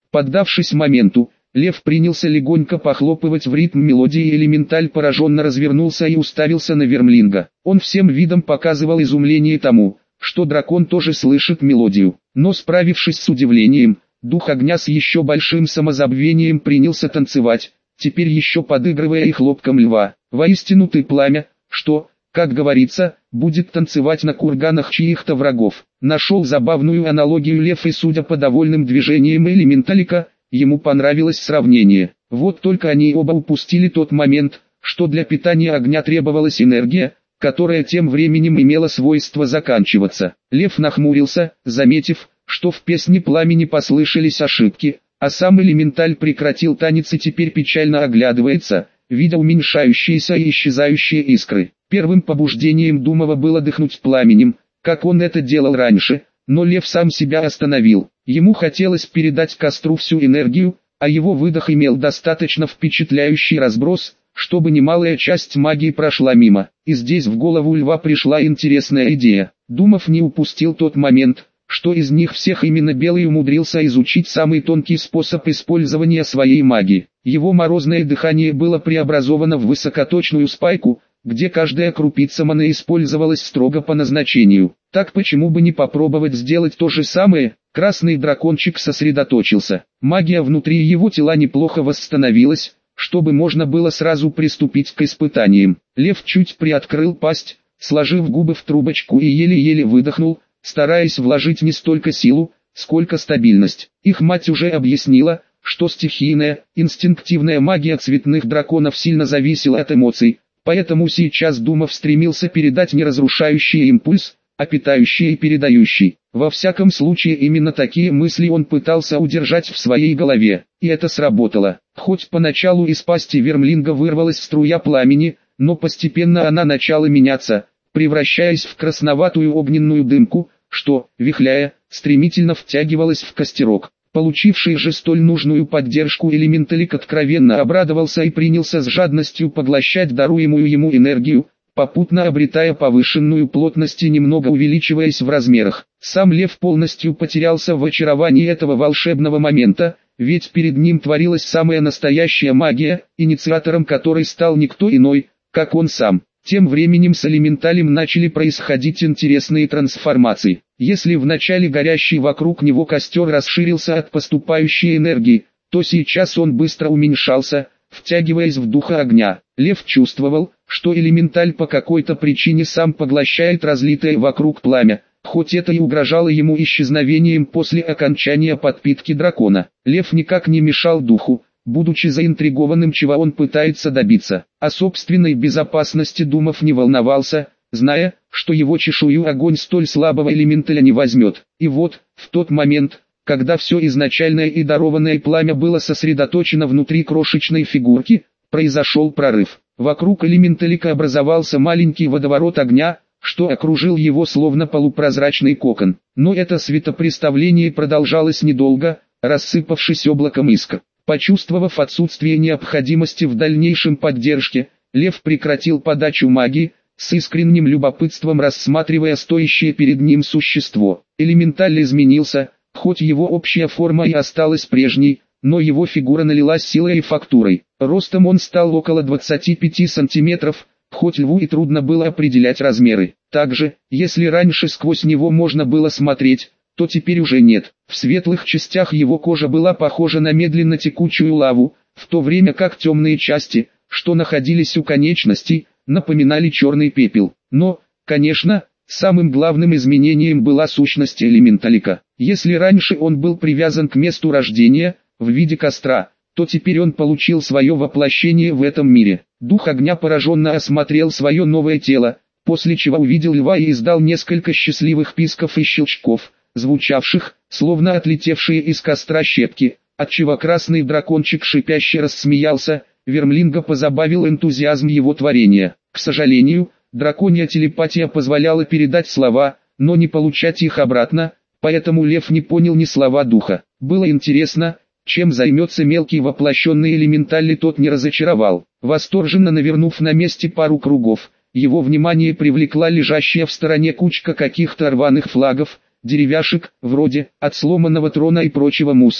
Поддавшись моменту, лев принялся легонько похлопывать в ритм мелодии, и элементаль пораженно развернулся и уставился на Вермлинга. Он всем видом показывал изумление тому, что дракон тоже слышит мелодию. Но справившись с удивлением, дух огня с еще большим самозабвением принялся танцевать, теперь еще подыгрывая и хлопком льва. «Воистину ты пламя, что, как говорится, будет танцевать на курганах чьих-то врагов». Нашел забавную аналогию лев, и судя по довольным движениям элементалика, ему понравилось сравнение. Вот только они оба упустили тот момент, что для питания огня требовалась энергия, которая тем временем имела свойство заканчиваться. Лев нахмурился, заметив, что в песне пламени послышались ошибки, а сам элементаль прекратил танец и теперь печально оглядывается, видя уменьшающиеся и исчезающие искры. Первым побуждением Думова было дыхнуть пламенем, как он это делал раньше, но лев сам себя остановил. Ему хотелось передать костру всю энергию, а его выдох имел достаточно впечатляющий разброс, чтобы немалая часть магии прошла мимо. И здесь в голову льва пришла интересная идея. Думов не упустил тот момент, что из них всех именно Белый умудрился изучить самый тонкий способ использования своей магии. Его морозное дыхание было преобразовано в высокоточную спайку, где каждая крупица маны использовалась строго по назначению. Так почему бы не попробовать сделать то же самое? Красный дракончик сосредоточился. Магия внутри его тела неплохо восстановилась, чтобы можно было сразу приступить к испытаниям. Лев чуть приоткрыл пасть, сложив губы в трубочку, и еле-еле выдохнул, стараясь вложить не столько силу, сколько стабильность. Их мать уже объяснила, что стихийная, инстинктивная магия цветных драконов сильно зависела от эмоций, поэтому сейчас Думов стремился передать не разрушающий импульс, а питающий и передающий. Во всяком случае именно такие мысли он пытался удержать в своей голове, и это сработало. Хоть поначалу из пасти Вермлинга вырвалась струя пламени, но постепенно она начала меняться, превращаясь в красноватую огненную дымку, что, вихляя, стремительно втягивалась в костерок. Получивший же столь нужную поддержку элементалик откровенно обрадовался и принялся с жадностью поглощать даруемую ему энергию, попутно обретая повышенную плотность и немного увеличиваясь в размерах. Сам лев полностью потерялся в очаровании этого волшебного момента, ведь перед ним творилась самая настоящая магия, инициатором которой стал никто иной, как он сам. Тем временем с элементалем начали происходить интересные трансформации. Если вначале горящий вокруг него костер расширился от поступающей энергии, то сейчас он быстро уменьшался, втягиваясь в духа огня. Лев чувствовал, что элементаль по какой-то причине сам поглощает разлитое вокруг пламя, хоть это и угрожало ему исчезновением после окончания подпитки дракона. Лев никак не мешал духу, будучи заинтригованным, чего он пытается добиться. О собственной безопасности Думов не волновался, зная, что его чешую огонь столь слабого элементаля не возьмет. И вот, в тот момент, когда все изначальное и дарованное пламя было сосредоточено внутри крошечной фигурки, произошел прорыв. Вокруг элементалика образовался маленький водоворот огня, что окружил его словно полупрозрачный кокон. Но это светопреставление продолжалось недолго, рассыпавшись облаком искр. Почувствовав отсутствие необходимости в дальнейшем поддержке, лев прекратил подачу магии, с искренним любопытством рассматривая стоящее перед ним существо. Элементаль изменился, хоть его общая форма и осталась прежней, но его фигура налилась силой и фактурой. Ростом он стал около 25 сантиметров, хоть льву и трудно было определять размеры. Также, если раньше сквозь него можно было смотреть, то теперь уже нет. В светлых частях его кожа была похожа на медленно текучую лаву, в то время как темные части, что находились у конечностей, напоминали черный пепел. Но, конечно, самым главным изменением была сущность элементалика. Если раньше он был привязан к месту рождения, в виде костра, то теперь он получил свое воплощение в этом мире. Дух огня пораженно осмотрел свое новое тело, после чего увидел льва и издал несколько счастливых писков и щелчков, звучавших, словно отлетевшие из костра щепки, отчего красный дракончик шипяще рассмеялся. Вермлинга позабавил энтузиазм его творения. К сожалению, драконья телепатия позволяла передать слова, но не получать их обратно, поэтому лев не понял ни слова духа. Было интересно, чем займется мелкий воплощенный элементаль, и тот не разочаровал. Восторженно навернув на месте пару кругов, его внимание привлекла лежащая в стороне кучка каких-то рваных флагов, деревяшек, вроде, от сломанного трона и прочего мусора.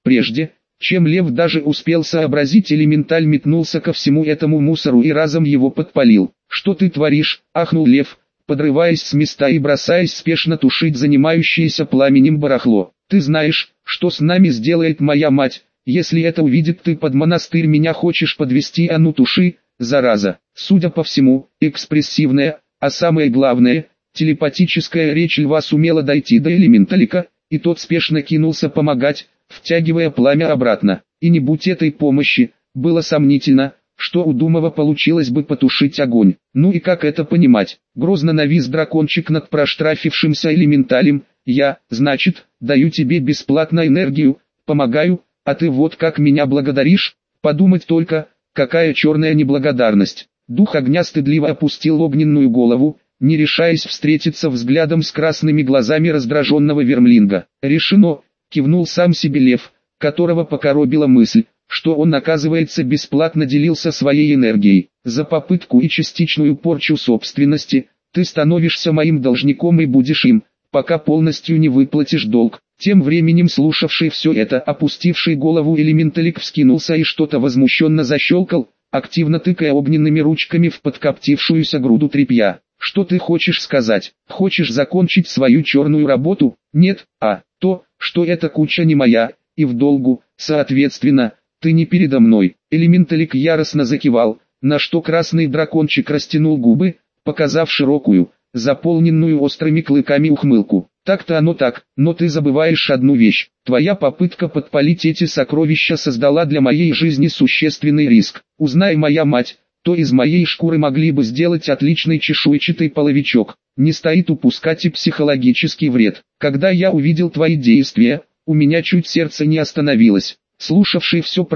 Прежде, чем лев даже успел сообразить, элементаль метнулся ко всему этому мусору и разом его подпалил. «Что ты творишь?» – ахнул лев, подрываясь с места и бросаясь спешно тушить занимающееся пламенем барахло. «Ты знаешь, что с нами сделает моя мать, если это увидит? Ты под монастырь меня хочешь подвести, а ну туши, зараза!» Судя по всему, экспрессивная, а самое главное, телепатическая речь льва сумела дойти до элементалика, и тот спешно кинулся помогать, втягивая пламя обратно. И не будь этой помощи, было сомнительно, что у Думова получилось бы потушить огонь. Ну и как это понимать? Грозно навис дракончик над проштрафившимся элементалем. «Я, значит, даю тебе бесплатно энергию, помогаю, а ты вот как меня благодаришь? Подумать только, какая черная неблагодарность!» Дух огня стыдливо опустил огненную голову, не решаясь встретиться взглядом с красными глазами раздраженного вермлинга. «Решено!» — кивнул сам себе лев, которого покоробила мысль, что он, оказывается, бесплатно делился своей энергией. «За попытку и частичную порчу собственности, ты становишься моим должником и будешь им, пока полностью не выплатишь долг». Тем временем слушавший все это, опустивший голову элементалик вскинулся и что-то возмущенно защелкал, активно тыкая огненными ручками в подкоптившуюся груду тряпья. «Что ты хочешь сказать? Хочешь закончить свою черную работу? Нет, а то, что эта куча не моя, и в долгу, соответственно, ты не передо мной». Элементалик яростно закивал, на что красный дракончик растянул губы, показав широкую, заполненную острыми клыками ухмылку. «Так-то оно так, но ты забываешь одну вещь. Твоя попытка подпалить эти сокровища создала для моей жизни существенный риск. Узнай моя мать, то из моей шкуры могли бы сделать отличный чешуйчатый половичок. Не стоит упускать и психологический вред. Когда я увидел твои действия, у меня чуть сердце не остановилось». Слушавший все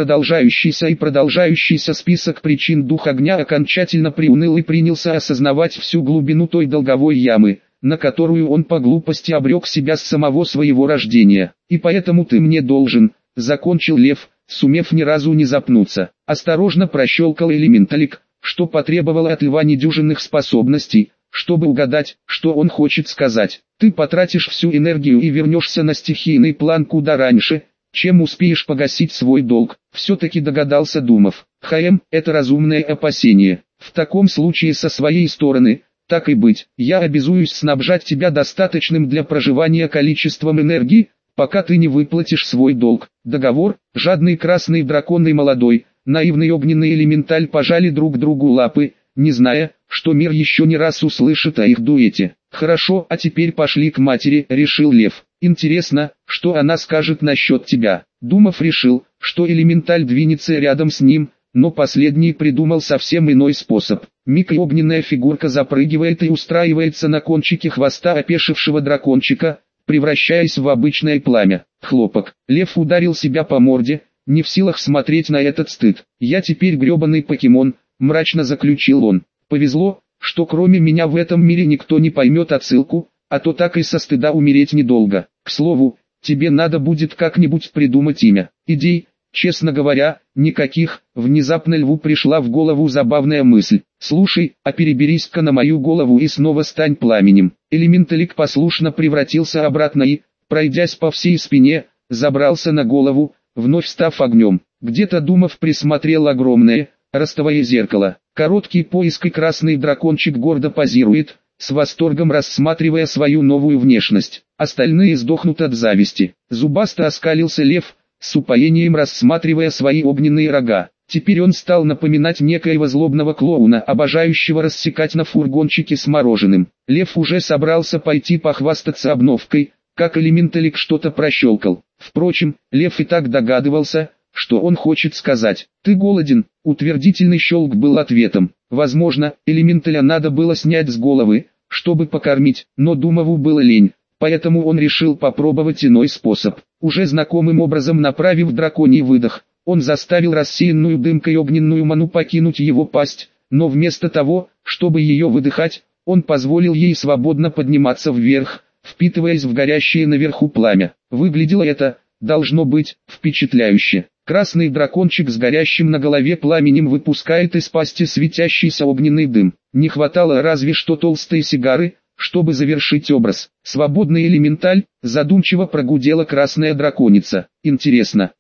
продолжающийся список причин дух огня окончательно приуныл и принялся осознавать всю глубину той долговой ямы, на которую он по глупости обрек себя с самого своего рождения. «И поэтому ты мне должен», — закончил лев, сумев ни разу не запнуться. Осторожно прощелкал элементалик, что потребовало от льва недюжинных способностей, чтобы угадать, что он хочет сказать. «Ты потратишь всю энергию и вернешься на стихийный план куда раньше, чем успеешь погасить свой долг», — все-таки догадался Думов. Это разумное опасение. В таком случае со своей стороны, так и быть, я обязуюсь снабжать тебя достаточным для проживания количеством энергии, пока ты не выплатишь свой долг. Договор. Жадный красный дракон и молодой, наивный огненный элементаль пожали друг другу лапы, не зная, что мир еще не раз услышит о их дуэте. «Хорошо, а теперь пошли к матери», — решил лев. «Интересно, что она скажет насчет тебя». Думов решил, что элементаль двинется рядом с ним, но последний придумал совсем иной способ. Миг и огненная фигурка запрыгивает и устраивается на кончике хвоста опешившего дракончика, превращаясь в обычное пламя. Хлопок. Лев ударил себя по морде, не в силах смотреть на этот стыд. «Я теперь гребаный покемон», — мрачно заключил он. «Повезло, что кроме меня в этом мире никто не поймет отсылку, а то так и со стыда умереть недолго. К слову, тебе надо будет как-нибудь придумать имя. Идей, честно говоря, никаких». Внезапно льву пришла в голову забавная мысль. «Слушай, а переберись-ка на мою голову и снова стань пламенем». Элементалик послушно превратился обратно и, пройдясь по всей спине, забрался на голову, вновь став огнем. Где-то Думов присмотрел огромное, ростовое зеркало. Короткий поиск и красный дракончик гордо позирует, с восторгом рассматривая свою новую внешность. Остальные сдохнут от зависти. Зубасто оскалился лев, с упоением рассматривая свои огненные рога. Теперь он стал напоминать некоего злобного клоуна, обожающего рассекать на фургончике с мороженым. Лев уже собрался пойти похвастаться обновкой, как элементалик что-то прощелкал. Впрочем, лев и так догадывался, что он хочет сказать. «Ты голоден?» Утвердительный щелк был ответом. Возможно, элементаля надо было снять с головы, чтобы покормить, но Думову было лень, поэтому он решил попробовать иной способ. Уже знакомым образом направив драконий выдох, он заставил рассеянную дымкой огненную ману покинуть его пасть, но вместо того, чтобы ее выдыхать, он позволил ей свободно подниматься вверх, впитываясь в горящее наверху пламя. Выглядело это, должно быть, впечатляюще. Красный дракончик с горящим на голове пламенем выпускает из пасти светящийся огненный дым. Не хватало разве что толстой сигары, чтобы завершить образ. «Свободный элементаль», задумчиво прогудела красная драконица. «Интересно,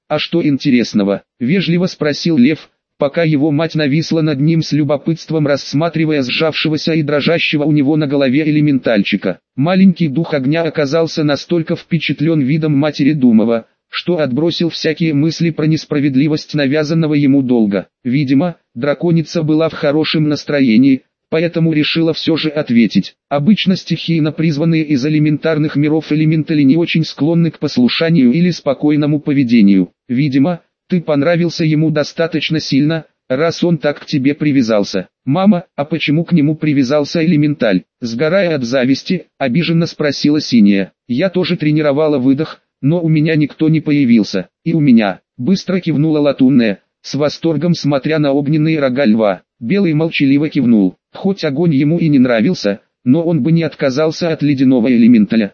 «А что интересного?» – вежливо спросил Лев, пока его мать нависла над ним с любопытством, рассматривая сжавшегося и дрожащего у него на голове элементальчика. Маленький дух огня оказался настолько впечатлен видом матери Думова, что отбросил всякие мысли про несправедливость навязанного ему долга. Видимо, драконица была в хорошем настроении, поэтому решила все же ответить. Обычно стихийно призванные из элементарных миров элементали не очень склонны к послушанию или спокойному поведению. Видимо, ты понравился ему достаточно сильно, раз он так к тебе привязался. «Мама, а почему к нему привязался элементаль?» Сгорая от зависти, обиженно спросила Синяя. «Я тоже тренировала выдох, но у меня никто не появился». «И у меня», быстро кивнула Латунная, с восторгом смотря на огненные рога льва. Белый молчаливо кивнул. Хоть огонь ему и не нравился, но он бы не отказался от ледяного элементаля.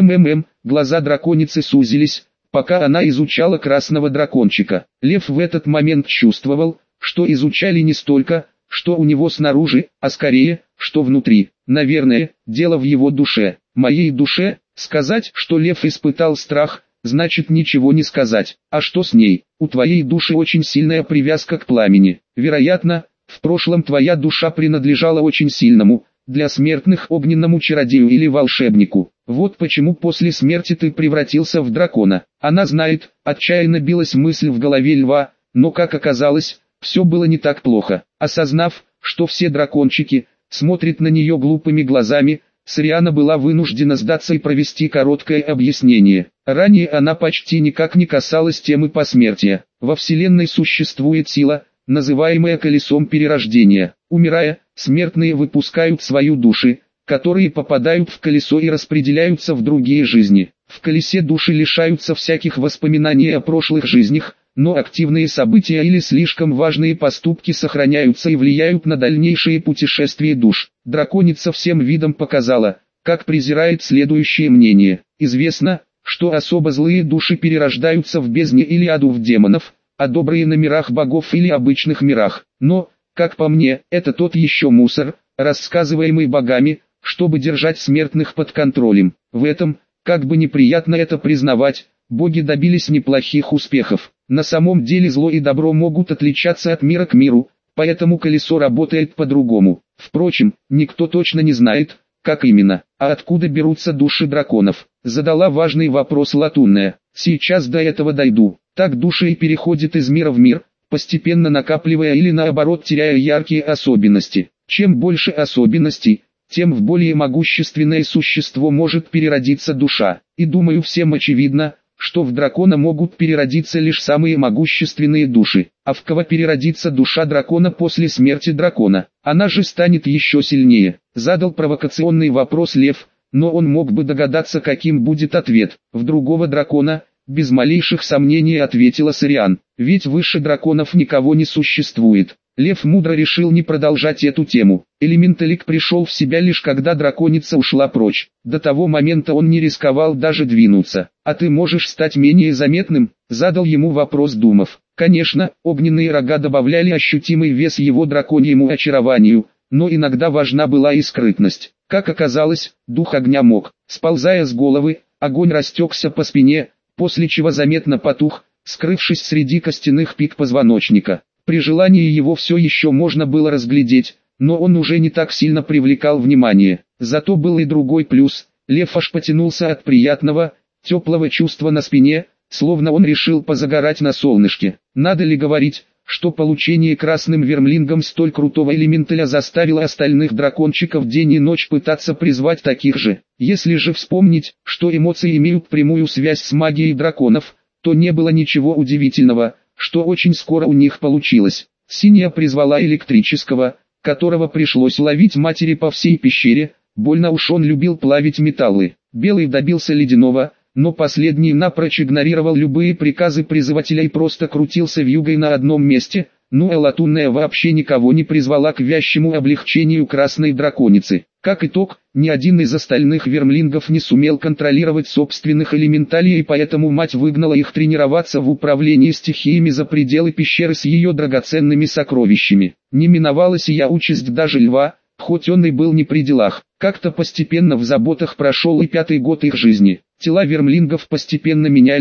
Глаза драконицы сузились, пока она изучала красного дракончика. Лев в этот момент чувствовал, что изучали не столько, что у него снаружи, а скорее, что внутри. Наверное, дело в его душе. Моей душе. Сказать, что Лев испытал страх, значит ничего не сказать. А что с ней? У твоей души очень сильная привязка к пламени. Вероятно, в прошлом твоя душа принадлежала очень сильному, для смертных огненному чародею или волшебнику. Вот почему после смерти ты превратился в дракона. Она знает, отчаянно билась мысль в голове льва, но как оказалось, все было не так плохо. Осознав, что все дракончики смотрят на нее глупыми глазами, Сариана была вынуждена сдаться и провести короткое объяснение. Ранее она почти никак не касалась темы посмертия. Во Вселенной существует сила, называемая колесом перерождения. Умирая, смертные выпускают свою души, которые попадают в колесо и распределяются в другие жизни. В колесе души лишаются всяких воспоминаний о прошлых жизнях, но активные события или слишком важные поступки сохраняются и влияют на дальнейшие путешествия душ. Драконица всем видом показала, как презирает следующее мнение. Известно, что особо злые души перерождаются в бездне или аду в демонов, а добрые на мирах богов или обычных мирах. Но, как по мне, это тот еще мусор, рассказываемый богами, чтобы держать смертных под контролем. В этом, как бы неприятно это признавать, боги добились неплохих успехов. На самом деле зло и добро могут отличаться от мира к миру, поэтому колесо работает по-другому. Впрочем, никто точно не знает, как именно. А откуда берутся души драконов? Задала важный вопрос Латунная. Сейчас до этого дойду. Так души и переходят из мира в мир, постепенно накапливая или наоборот теряя яркие особенности. Чем больше особенностей, тем в более могущественное существо может переродиться душа. И думаю, всем очевидно, что в дракона могут переродиться лишь самые могущественные души. А в кого переродится душа дракона после смерти дракона? Она же станет еще сильнее. Задал провокационный вопрос Лев, но он мог бы догадаться, каким будет ответ. В другого дракона, без малейших сомнений, ответила Сариан. Ведь выше драконов никого не существует. Лев мудро решил не продолжать эту тему. Элементалик пришел в себя лишь когда драконица ушла прочь. До того момента он не рисковал даже двинуться. «А ты можешь стать менее заметным?» – задал ему вопрос Думов. Конечно, огненные рога добавляли ощутимый вес его драконьему очарованию, но иногда важна была и скрытность. Как оказалось, дух огня мог, сползая с головы, огонь растекся по спине, после чего заметно потух, скрывшись среди костяных пик позвоночника. При желании его все еще можно было разглядеть, но он уже не так сильно привлекал внимание. Зато был и другой плюс. Лев аж потянулся от приятного, теплого чувства на спине, словно он решил позагорать на солнышке. Надо ли говорить, что получение красным вермлингом столь крутого элементаля заставило остальных дракончиков день и ночь пытаться призвать таких же. Если же вспомнить, что эмоции имеют прямую связь с магией драконов, то не было ничего удивительного, что очень скоро у них получилось. Синяя призвала электрического, которого пришлось ловить матери по всей пещере, больно уж он любил плавить металлы. Белый добился ледяного, но последний напрочь игнорировал любые приказы призывателя и просто крутился вьюгой на одном месте, а Латунная вообще никого не призвала к вящему облегчению красной драконицы. Как итог, ни один из остальных вермлингов не сумел контролировать собственных элементалей, и поэтому мать выгнала их тренироваться в управлении стихиями за пределы пещеры с ее драгоценными сокровищами. Не миновала сия участь даже льва, хоть он и был не при делах. Как-то постепенно в заботах прошел и 5-й год их жизни. Тела вермлингов постепенно менялись,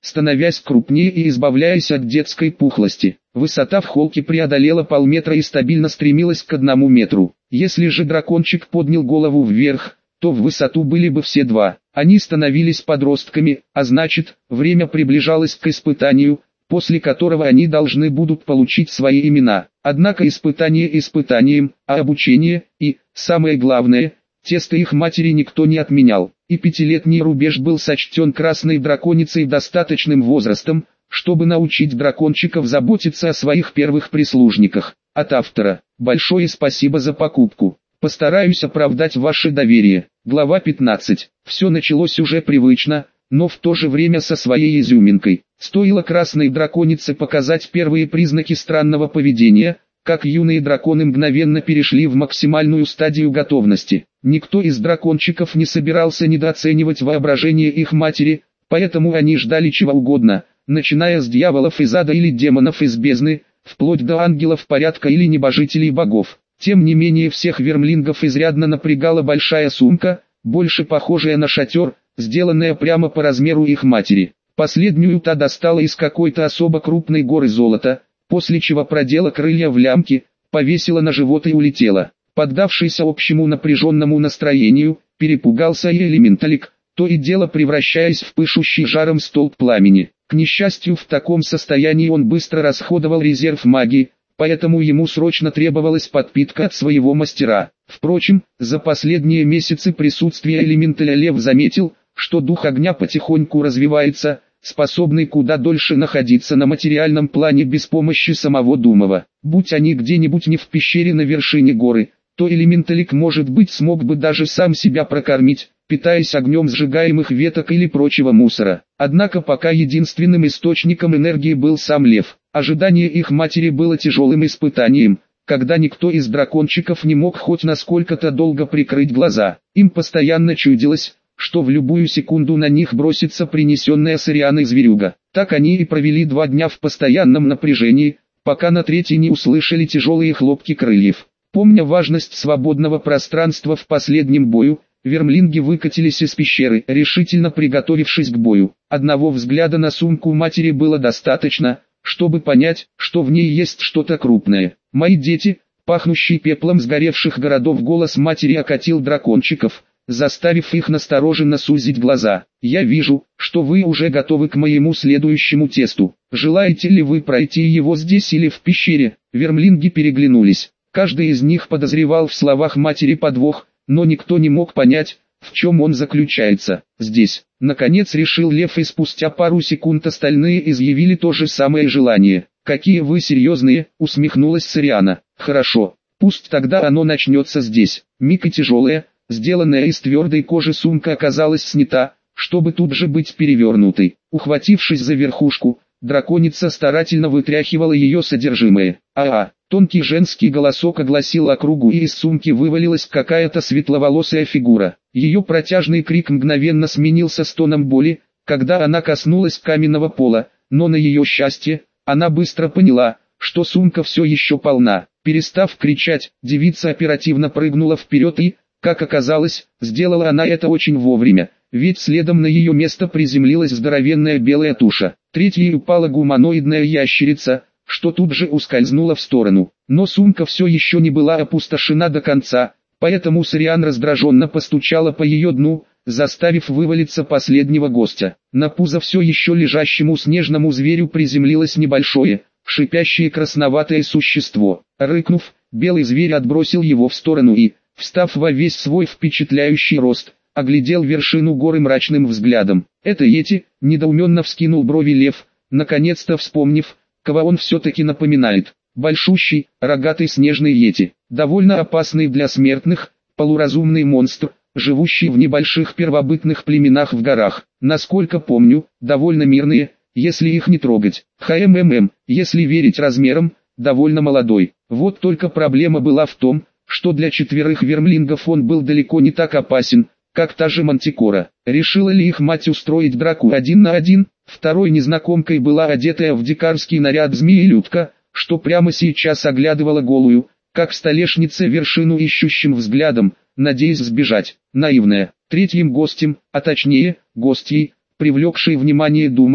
становясь крупнее и избавляясь от детской пухлости. Высота в холке преодолела полметра и стабильно стремилась к 1 метру. Если же дракончик поднял голову вверх, то в высоту были бы все два. Они становились подростками, а значит, время приближалось к испытанию, после которого они должны будут получить свои имена. Однако испытание испытанием, а обучение и, самое главное, тесто их матери никто не отменял. И 5-летний рубеж был сочтен красной драконицей достаточным возрастом, чтобы научить дракончиков заботиться о своих первых прислужниках. От автора. Большое спасибо за покупку. Постараюсь оправдать ваше доверие. Глава 15. Все началось уже привычно, но в то же время со своей изюминкой. Стоило красной драконице показать первые признаки странного поведения, как юные драконы мгновенно перешли в максимальную стадию готовности. Никто из дракончиков не собирался недооценивать воображение их матери, поэтому они ждали чего угодно, начиная с дьяволов из ада или демонов из бездны, вплоть до ангелов порядка или небожителей богов. Тем не менее всех вермлингов изрядно напрягала большая сумка, больше похожая на шатер, сделанная прямо по размеру их матери. Последнюю та достала из какой-то особо крупной горы золота, после чего продела крылья в лямки, повесила на живот и улетела. Поддавшись общему напряженному настроению, перепугался и элементалик, то и дело превращаясь в пышущий жаром столб пламени. К несчастью, в таком состоянии он быстро расходовал резерв магии, поэтому ему срочно требовалась подпитка от своего мастера. Впрочем, за последние месяцы присутствия элементаля Лев заметил, что дух огня потихоньку развивается, способный куда дольше находиться на материальном плане без помощи самого Думова. Будь они где-нибудь не в пещере на вершине горы, то элементалик, может быть, смог бы даже сам себя прокормить, питаясь огнем сжигаемых веток или прочего мусора. Однако пока единственным источником энергии был сам Лев. Ожидание их матери было тяжелым испытанием, когда никто из дракончиков не мог хоть насколько-то долго прикрыть глаза. Им постоянно чудилось, что в любую секунду на них бросится принесенная с Арианой зверюга. Так они и провели 2 дня в постоянном напряжении, пока на третий не услышали тяжелые хлопки крыльев. Помня важность свободного пространства в последнем бою, вермлинги выкатились из пещеры, решительно приготовившись к бою. Одного взгляда на сумку матери было достаточно, чтобы понять, что в ней есть что-то крупное. «Мои дети», пахнущий пеплом сгоревших городов голос матери окатил дракончиков, заставив их настороженно сузить глаза. «Я вижу, что вы уже готовы к моему следующему тесту. Желаете ли вы пройти его здесь или в пещере?» Вермлинги переглянулись. Каждый из них подозревал в словах матери подвох, но никто не мог понять, в чем он заключается. «Здесь», наконец решил Лев, и спустя пару секунд остальные изъявили то же самое желание. «Какие вы серьезные», усмехнулась Сариана. «Хорошо, пусть тогда оно начнется здесь». Миг и тяжелая, сделанная из твердой кожи сумка оказалась снята, чтобы тут же быть перевернутой. Ухватившись за верхушку, драконица старательно вытряхивала ее содержимое. Тонкий женский голосок огласил округу, и из сумки вывалилась какая-то светловолосая фигура. Ее протяжный крик мгновенно сменился стоном боли, когда она коснулась каменного пола, но на ее счастье, она быстро поняла, что сумка все еще полна. Перестав кричать, девица оперативно прыгнула вперед и, как оказалось, сделала она это очень вовремя, ведь следом на ее место приземлилась здоровенная белая туша. Третьей упала гуманоидная ящерица, что тут же ускользнула в сторону. Но сумка все еще не была опустошена до конца, поэтому Сариан раздраженно постучала по ее дну, заставив вывалиться последнего гостя. На пузо все еще лежащему снежному зверю приземлилось небольшое, шипящее красноватое существо. Рыкнув, белый зверь отбросил его в сторону и, встав во весь свой впечатляющий рост, оглядел вершину горы мрачным взглядом. «Это Йети?» — недоуменно вскинул брови Лев, наконец-то вспомнив, кого он все-таки напоминает. Большущий, рогатый снежный Йети, довольно опасный для смертных, полуразумный монстр, живущий в небольших первобытных племенах в горах. Насколько помню, довольно мирные, если их не трогать. Если верить размерам, довольно молодой. Вот только проблема была в том, что для 4 вермлингов он был далеко не так опасен, как та же Мантикора. Решила ли их мать устроить драку 1 на 1? Второй незнакомкой была одетая в дикарский наряд змеелюдка, что прямо сейчас оглядывала голую, как столешница, вершину ищущим взглядом, надеясь сбежать. Наивная. Третьим гостем, а точнее, гостьей, привлекшей внимание Думова,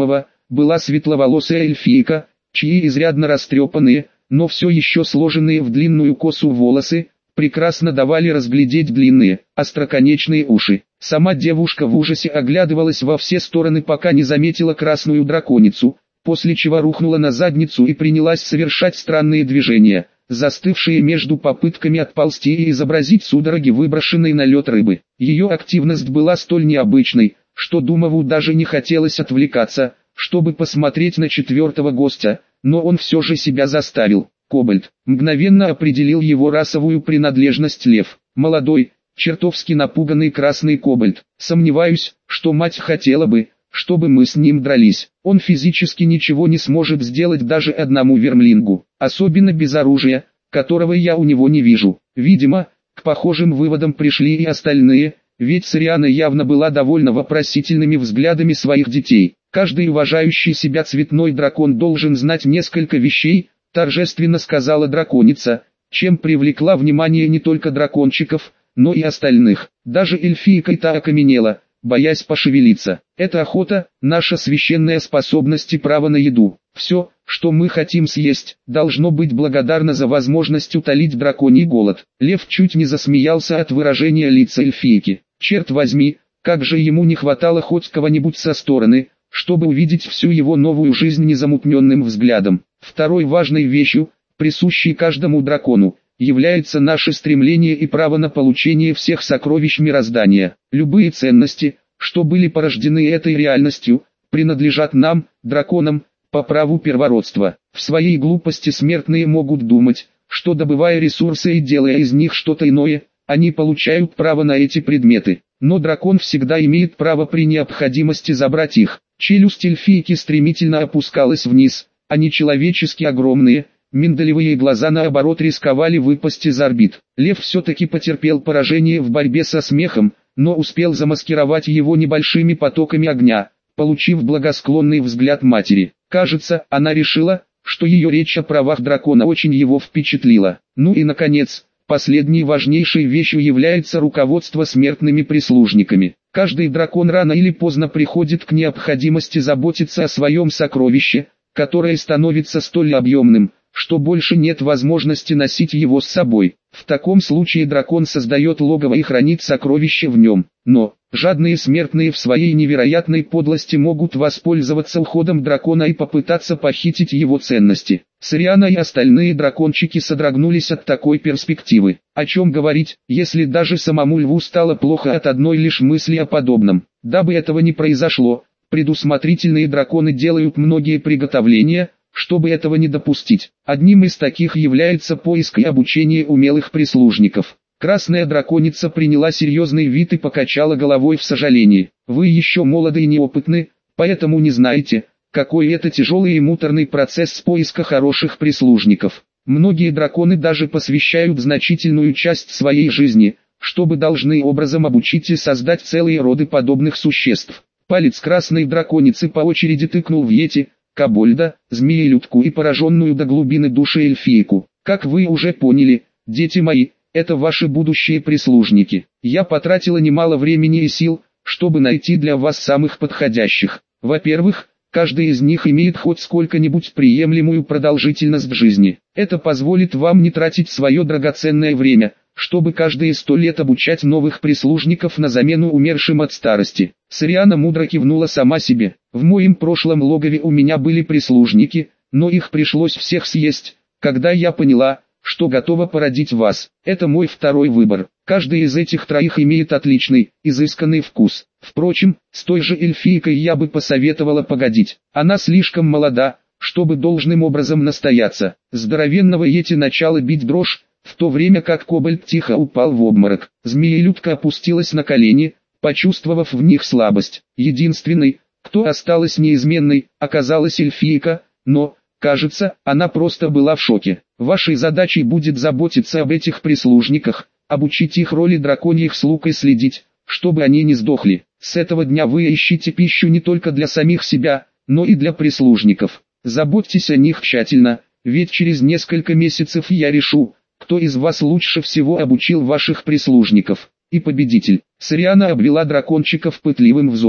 была светловолосая эльфийка, чьи изрядно растрепанные, но все еще сложенные в длинную косу волосы, прекрасно давали разглядеть длинные, остроконечные уши. Сама девушка в ужасе оглядывалась во все стороны, пока не заметила красную драконицу, после чего рухнула на задницу и принялась совершать странные движения, застывшие между попытками отползти и изобразить судороги выброшенной на лед рыбы. Ее активность была столь необычной, что Думову даже не хотелось отвлекаться, чтобы посмотреть на четвертого гостя, но он все же себя заставил. Кобальт мгновенно определил его расовую принадлежность: лев, молодой, чертовски напуганный красный кобальт. Сомневаюсь, что мать хотела бы, чтобы мы с ним дрались. Он физически ничего не сможет сделать даже одному вермлингу, особенно без оружия, которого я у него не вижу. Видимо, к похожим выводам пришли и остальные, ведь Сориана явно была довольна вопросительными взглядами своих детей. Каждый уважающий себя цветной дракон должен знать несколько вещей, торжественно сказала драконица, чем привлекла внимание не только дракончиков, но и остальных. Даже эльфийка та окаменела, боясь пошевелиться. Это охота, наша священная способность и право на еду. Все, что мы хотим съесть, должно быть благодарно за возможность утолить драконий голод. Лев чуть не засмеялся от выражения лица эльфийки. Черт возьми, как же ему не хватало хоть кого-нибудь со стороны, чтобы увидеть всю его новую жизнь незамутненным взглядом. Второй важной вещью, присущей каждому дракону, является наше стремление и право на получение всех сокровищ мироздания. Любые ценности, что были порождены этой реальностью, принадлежат нам, драконам, по праву первородства. В своей глупости смертные могут думать, что добывая ресурсы и делая из них что-то иное, они получают право на эти предметы. Но дракон всегда имеет право при необходимости забрать их. Челюсть эльфийки стремительно опускалась вниз, а нечеловечески огромные, миндалевые глаза наоборот рисковали выпасть из орбит. Лев все-таки потерпел поражение в борьбе со смехом, но успел замаскировать его небольшими потоками огня, получив благосклонный взгляд матери. Кажется, она решила, что ее речь о правах дракона очень его впечатлила. Ну и наконец, последней важнейшей вещью является руководство смертными прислужниками. Каждый дракон рано или поздно приходит к необходимости заботиться о своем сокровище, которое становится столь объемным, что больше нет возможности носить его с собой. В таком случае дракон создает логово и хранит сокровище в нем. Но жадные смертные в своей невероятной подлости могут воспользоваться уходом дракона и попытаться похитить его ценности. Сориана и остальные дракончики содрогнулись от такой перспективы. О чем говорить, если даже самому льву стало плохо от одной лишь мысли о подобном. Дабы этого не произошло, предусмотрительные драконы делают многие приготовления, чтобы этого не допустить. Одним из таких является поиск и обучение умелых прислужников. Красная драконица приняла серьезный вид и покачала головой в сожалении. Вы еще молоды и неопытны, поэтому не знаете, какой это тяжелый и муторный процесс поиска хороших прислужников. Многие драконы даже посвящают значительную часть своей жизни, чтобы должным образом обучить и создать целые роды подобных существ. Палец красной драконицы по очереди тыкнул в йети, кобольда, змеелюдку и пораженную до глубины души эльфийку. Как вы уже поняли, дети мои, это ваши будущие прислужники. Я потратила немало времени и сил, чтобы найти для вас самых подходящих. Во-первых, каждый из них имеет хоть сколько-нибудь приемлемую продолжительность жизни. Это позволит вам не тратить свое драгоценное время, чтобы каждые 100 лет обучать новых прислужников на замену умершим от старости. Сориана мудро кивнула сама себе. В моем прошлом логове у меня были прислужники, но их пришлось всех съесть, когда я поняла, что готова породить вас. Это мой второй выбор. Каждый из этих троих имеет отличный, изысканный вкус. Впрочем, с той же эльфийкой я бы посоветовала погодить. Она слишком молода, чтобы должным образом настояться. Здоровенного йети начала бить дрожь, в то время как кобальт тихо упал в обморок. Змеелюдка опустилась на колени, почувствовав в них слабость. Единственной, кто осталась неизменной, оказалась эльфийка, но, кажется, она просто была в шоке. Вашей задачей будет заботиться об этих прислужниках, обучить их роли драконьих слуг и следить, чтобы они не сдохли. С этого дня вы ищите пищу не только для самих себя, но и для прислужников. Заботьтесь о них тщательно, ведь через несколько месяцев я решу, кто из вас лучше всего обучил ваших прислужников. И победитель. Сориана обвела дракончиков пытливым взором.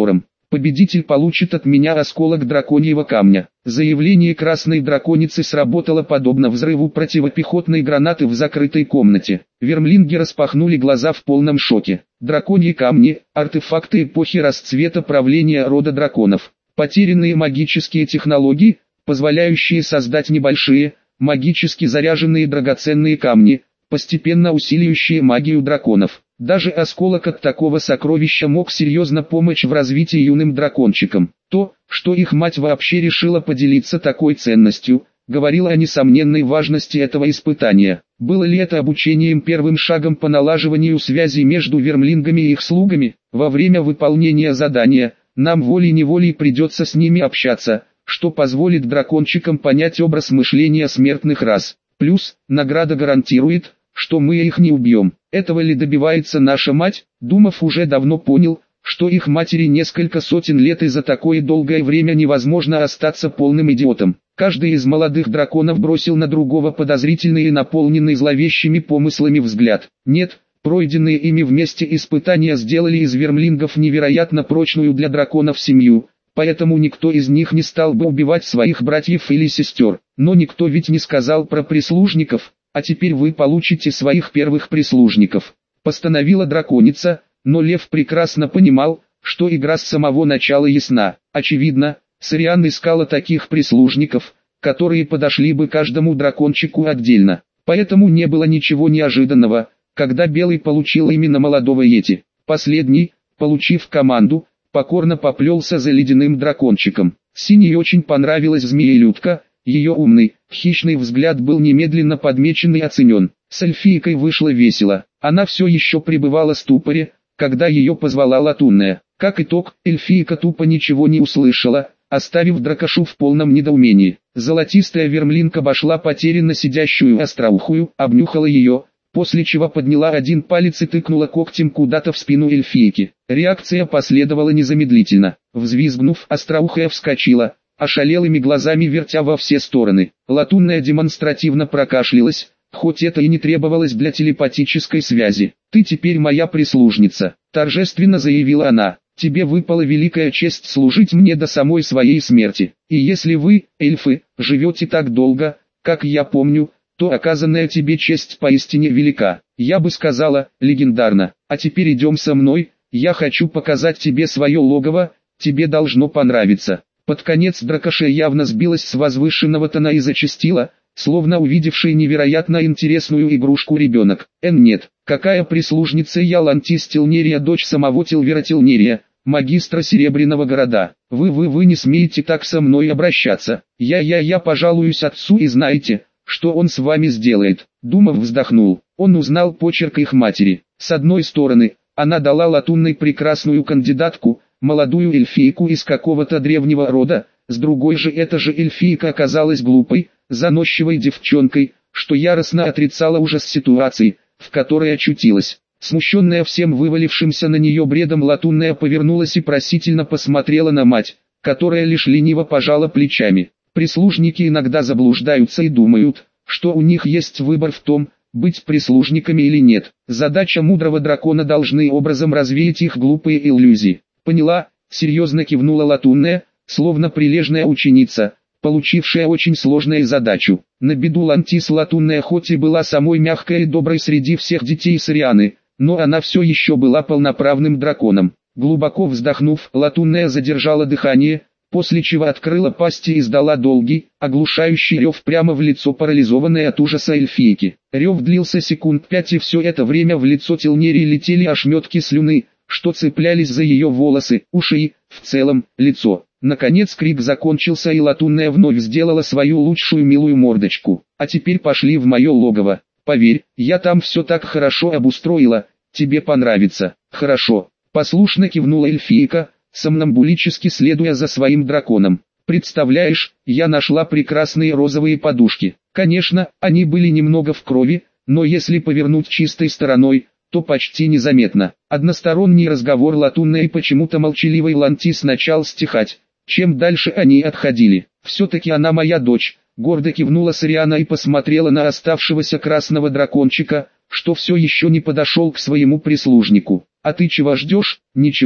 Победитель получит от меня осколок драконьего камня. Заявление красной драконицы сработало подобно взрыву противопехотной гранаты в закрытой комнате. Вермлинги распахнули глаза в полном шоке. Драконьи камни – артефакты эпохи расцвета правления рода драконов. Потерянные магические технологии, позволяющие создать небольшие, магически заряженные драгоценные камни, постепенно усиливающие магию драконов. Даже осколок от такого сокровища мог серьезно помочь в развитии юным дракончикам. То, что их мать вообще решила поделиться такой ценностью, говорило о несомненной важности этого испытания. Было ли это обучением первым шагом по налаживанию связи между вермлингами и их слугами? Во время выполнения задания, нам волей-неволей придется с ними общаться, что позволит дракончикам понять образ мышления смертных рас. Плюс, награда гарантирует, что мы их не убьем. Этого ли добивается наша мать? Думав уже давно понял, что их матери несколько сотен лет и за такое долгое время невозможно остаться полным идиотом. Каждый из молодых драконов бросил на другого подозрительный и наполненный зловещими помыслами взгляд. Нет, пройденные ими вместе испытания сделали из вермлингов невероятно прочную для драконов семью, поэтому никто из них не стал бы убивать своих братьев или сестер. Но никто ведь не сказал про прислужников. А теперь вы получите своих первых прислужников, постановила драконица, но лев прекрасно понимал, что игра с самого начала ясна. Очевидно, Сориан искала таких прислужников, которые подошли бы каждому дракончику отдельно. Поэтому не было ничего неожиданного, когда Белый получил именно молодого Йети. Последний, получив команду, покорно поплелся за ледяным дракончиком. Синей очень понравилась змеелюдка. Ее умный, хищный взгляд был немедленно подмечен и оценен. С эльфийкой вышло весело. Она все еще пребывала в ступоре, когда ее позвала Латунная. Как итог, эльфийка тупо ничего не услышала, оставив дракошу в полном недоумении. Золотистая вермлинка обошла потерянно сидящую остроухую, обнюхала ее, после чего подняла один палец и тыкнула когтем куда-то в спину эльфийки. Реакция последовала незамедлительно. Взвизгнув, остроухая вскочила, ошалелыми глазами вертя во все стороны. Латунная демонстративно прокашлялась, хоть это и не требовалось для телепатической связи. «Ты теперь моя прислужница», – торжественно заявила она. «Тебе выпала великая честь служить мне до самой своей смерти. И если вы, эльфы, живете так долго, как я помню, то оказанная тебе честь поистине велика. Я бы сказала, легендарна. А теперь идем со мной, я хочу показать тебе свое логово, тебе должно понравиться». Под конец дракоша явно сбилась с возвышенного тона и зачастила, словно увидевший невероятно интересную игрушку ребенок. Нет, какая прислужница я, Лантис Тилнерия, дочь самого Тилвера Тилнерия, магистра Серебряного города. Вы не смеете так со мной обращаться. Я пожалуюсь отцу, и знаете, что он с вами сделает. Думав, вздохнул. Он узнал почерк их матери. С одной стороны, она дала Латунной прекрасную кандидатку, молодую эльфийку из какого-то древнего рода, с другой же эта же эльфийка оказалась глупой, заносчивой девчонкой, что яростно отрицала ужас ситуации, в которой очутилась. Смущенная всем вывалившимся на нее бредом, Латунная повернулась и просительно посмотрела на мать, которая лишь лениво пожала плечами. Прислужники иногда заблуждаются и думают, что у них есть выбор в том, быть прислужниками или нет. Задача мудрого дракона должны образом развеять их глупые иллюзии. «Поняла», — серьезно кивнула Латунная, словно прилежная ученица, получившая очень сложную задачу. На беду Лантис Латунная хоть и была самой мягкой и доброй среди всех детей Сорианы, но она все еще была полноправным драконом. Глубоко вздохнув, Латунная задержала дыхание, после чего открыла пасть и издала долгий, оглушающий рев прямо в лицо парализованной от ужаса эльфийки. Рев длился секунд 5, и все это время в лицо Тилнерии летели ошметки слюны, что цеплялись за ее волосы, уши и, в целом, лицо. Наконец крик закончился, и Латунная вновь сделала свою лучшую милую мордочку. «А теперь пошли в мое логово. Поверь, я там все так хорошо обустроила, тебе понравится». «Хорошо», — послушно кивнула эльфийка, сомнамбулически следуя за своим драконом. «Представляешь, я нашла прекрасные розовые подушки. Конечно, они были немного в крови, но если повернуть чистой стороной, то почти незаметно». Односторонний разговор Латунной и почему-то молчаливый Лантис начал стихать. Чем дальше они отходили. «Все-таки она моя дочь», — гордо кивнула Сориана и посмотрела на оставшегося красного дракончика, что все еще не подошел к своему прислужнику. «А ты чего ждешь?» «Ничего.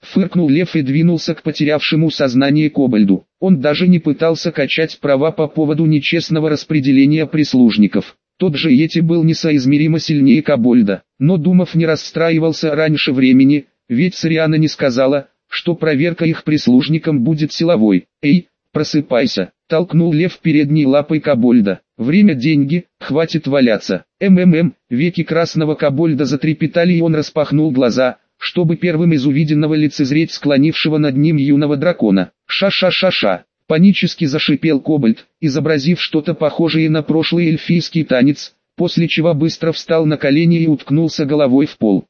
Фыркнул Лев и двинулся к потерявшему сознание Кобальду. Он даже не пытался качать права по поводу нечестного распределения прислужников. Тот же Йети был несоизмеримо сильнее Кобальда, но Думов не расстраивался раньше времени, ведь Сариана не сказала, что проверка их прислужникам будет силовой. «Эй, просыпайся!» — толкнул Лев передней лапой Кобальда. «Время — деньги, хватит валяться!» Веки красного Кобальда затрепетали, и он распахнул глаза, чтобы первым из увиденного лицезреть склонившего над ним юного дракона. «Ша-ша-ша-ша!» — панически зашипел Кобальд, изобразив что-то похожее на прошлый эльфийский танец, после чего быстро встал на колени и уткнулся головой в пол.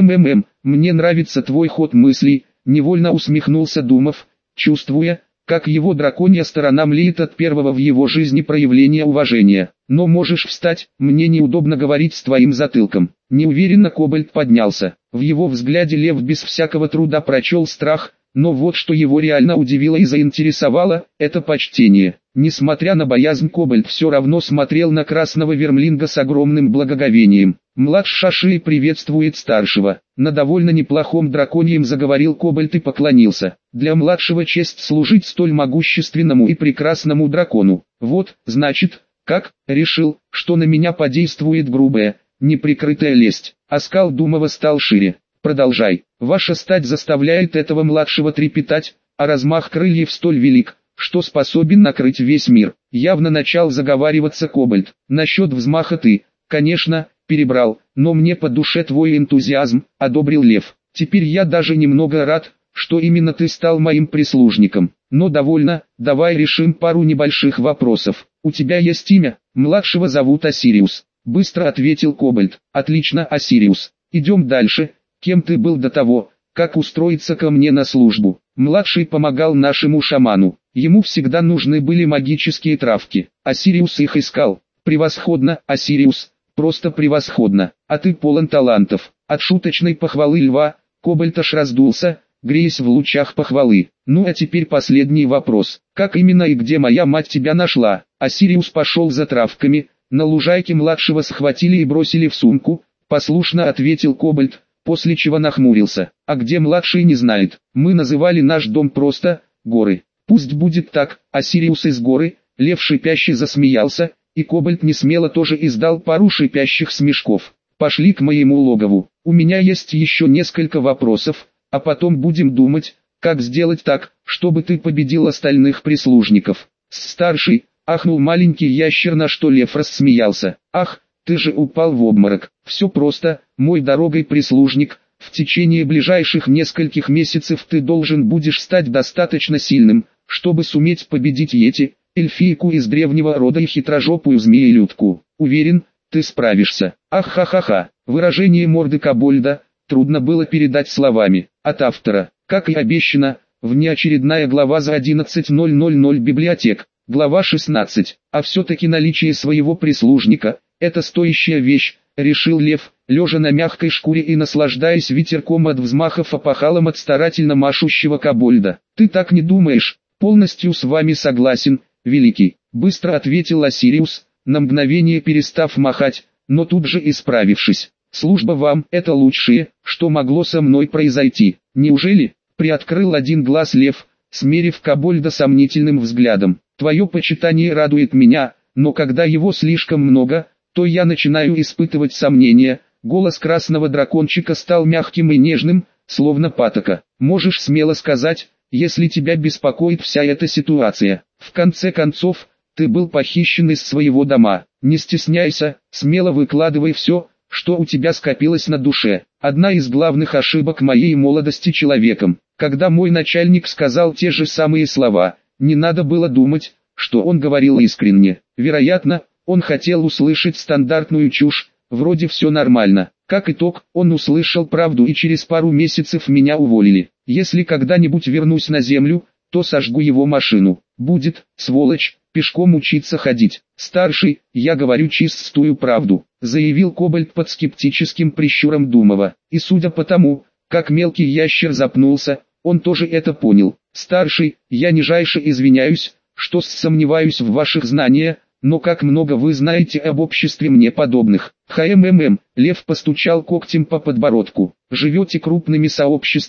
Мне нравится твой ход мыслей», — невольно усмехнулся Думов, чувствуя, как его драконья сторона млеет от первого в его жизни проявления уважения. «Но можешь встать, мне неудобно говорить с твоим затылком». Неуверенно Кобальд поднялся. В его взгляде Лев без всякого труда прочел страх, но вот что его реально удивило и заинтересовало, это почтение. Несмотря на боязнь, Кобальд все равно смотрел на красного вермлинга с огромным благоговением. «Младший приветствует старшего». На довольно неплохом драконьем заговорил Кобальд и поклонился. «Для младшего честь служить столь могущественному и прекрасному дракону. Вот, значит, как, решил, что на меня подействует грубая, неприкрытая лесть». Оскал Думова стал шире. «Продолжай. Ваша стать заставляет этого младшего трепетать, а размах крыльев столь велик, что способен накрыть весь мир». Явно начал заговариваться Кобальд. «Насчет взмаха ты, конечно, перебрал, но мне по душе твой энтузиазм», — одобрил Лев. «Теперь я даже немного рад, что именно ты стал моим прислужником. Но довольно, давай решим пару небольших вопросов. У тебя есть имя?» «Младшего зовут Осириус», — быстро ответил Кобальд. «Отлично, Осириус. Идем дальше. Кем ты был до того, как устроиться ко мне на службу?» «Младший помогал нашему шаману. Ему всегда нужны были магические травки. Осириус их искал». «Превосходно, Осириус, просто превосходно. А ты полон талантов». От шуточной похвалы Льва, Кобальд аж раздулся, греясь в лучах похвалы. «Ну а теперь последний вопрос. Как именно и где моя мать тебя нашла?» Осириус пошел за травками, на лужайке младшего схватили и бросили в сумку, послушно ответил Кобальд, после чего нахмурился. «А где младший, не знает. Мы называли наш дом просто «Горы». «Пусть будет так, Осириус из горы», — Лев шипяще засмеялся, и Кобальд несмело тоже издал пару шипящих смешков. «Пошли к моему логову. У меня есть еще несколько вопросов, а потом будем думать, как сделать так, чтобы ты победил остальных прислужников». «Старший», — ахнул маленький ящер, на что Лев рассмеялся. «Ах, ты же упал в обморок». «Все просто, мой дорогой прислужник, в течение ближайших нескольких месяцев ты должен будешь стать достаточно сильным, чтобы суметь победить Йети, эльфийку из древнего рода и хитрожопую змеелюдку. Уверен, ты справишься». Ах-ха-ха-ха. Выражение морды Кобальда трудно было передать словами. От автора. Как и обещано, внеочередная глава за 11.000 библиотек. Глава 16. А все-таки наличие своего прислужника – это стоящая вещь, решил Лев, лежа на мягкой шкуре и наслаждаясь ветерком от взмахов опахалом от старательно машущего Кобальда. «Ты так не думаешь?» «Полностью с вами согласен, Великий», — быстро ответил Осириус, на мгновение перестав махать, но тут же исправившись. «Служба вам — это лучшее, что могло со мной произойти. Неужели?» — приоткрыл один глаз Лев, смерив Кобальда сомнительным взглядом. «Твое почитание радует меня, но когда его слишком много, то я начинаю испытывать сомнения». Голос красного дракончика стал мягким и нежным, словно патока. «Можешь смело сказать, если тебя беспокоит вся эта ситуация. В конце концов, ты был похищен из своего дома. Не стесняйся, смело выкладывай все, что у тебя скопилось на душе». Одна из главных ошибок моей молодости человеком. Когда мой начальник сказал те же самые слова, не надо было думать, что он говорил искренне. Вероятно, он хотел услышать стандартную чушь, вроде «все нормально». Как итог, он услышал правду, и через пару месяцев меня уволили. Если когда-нибудь вернусь на землю, то сожгу его машину. Будет, сволочь, пешком учиться ходить. «Старший, я говорю чистую правду», — заявил Кобальд под скептическим прищуром Думова. И судя по тому, как мелкий ящер запнулся, он тоже это понял. «Старший, я нижайше извиняюсь, что сомневаюсь в ваших знаниях, но как много вы знаете об обществе мне подобных». Лев постучал когтем по подбородку. «Живете крупными сообществами,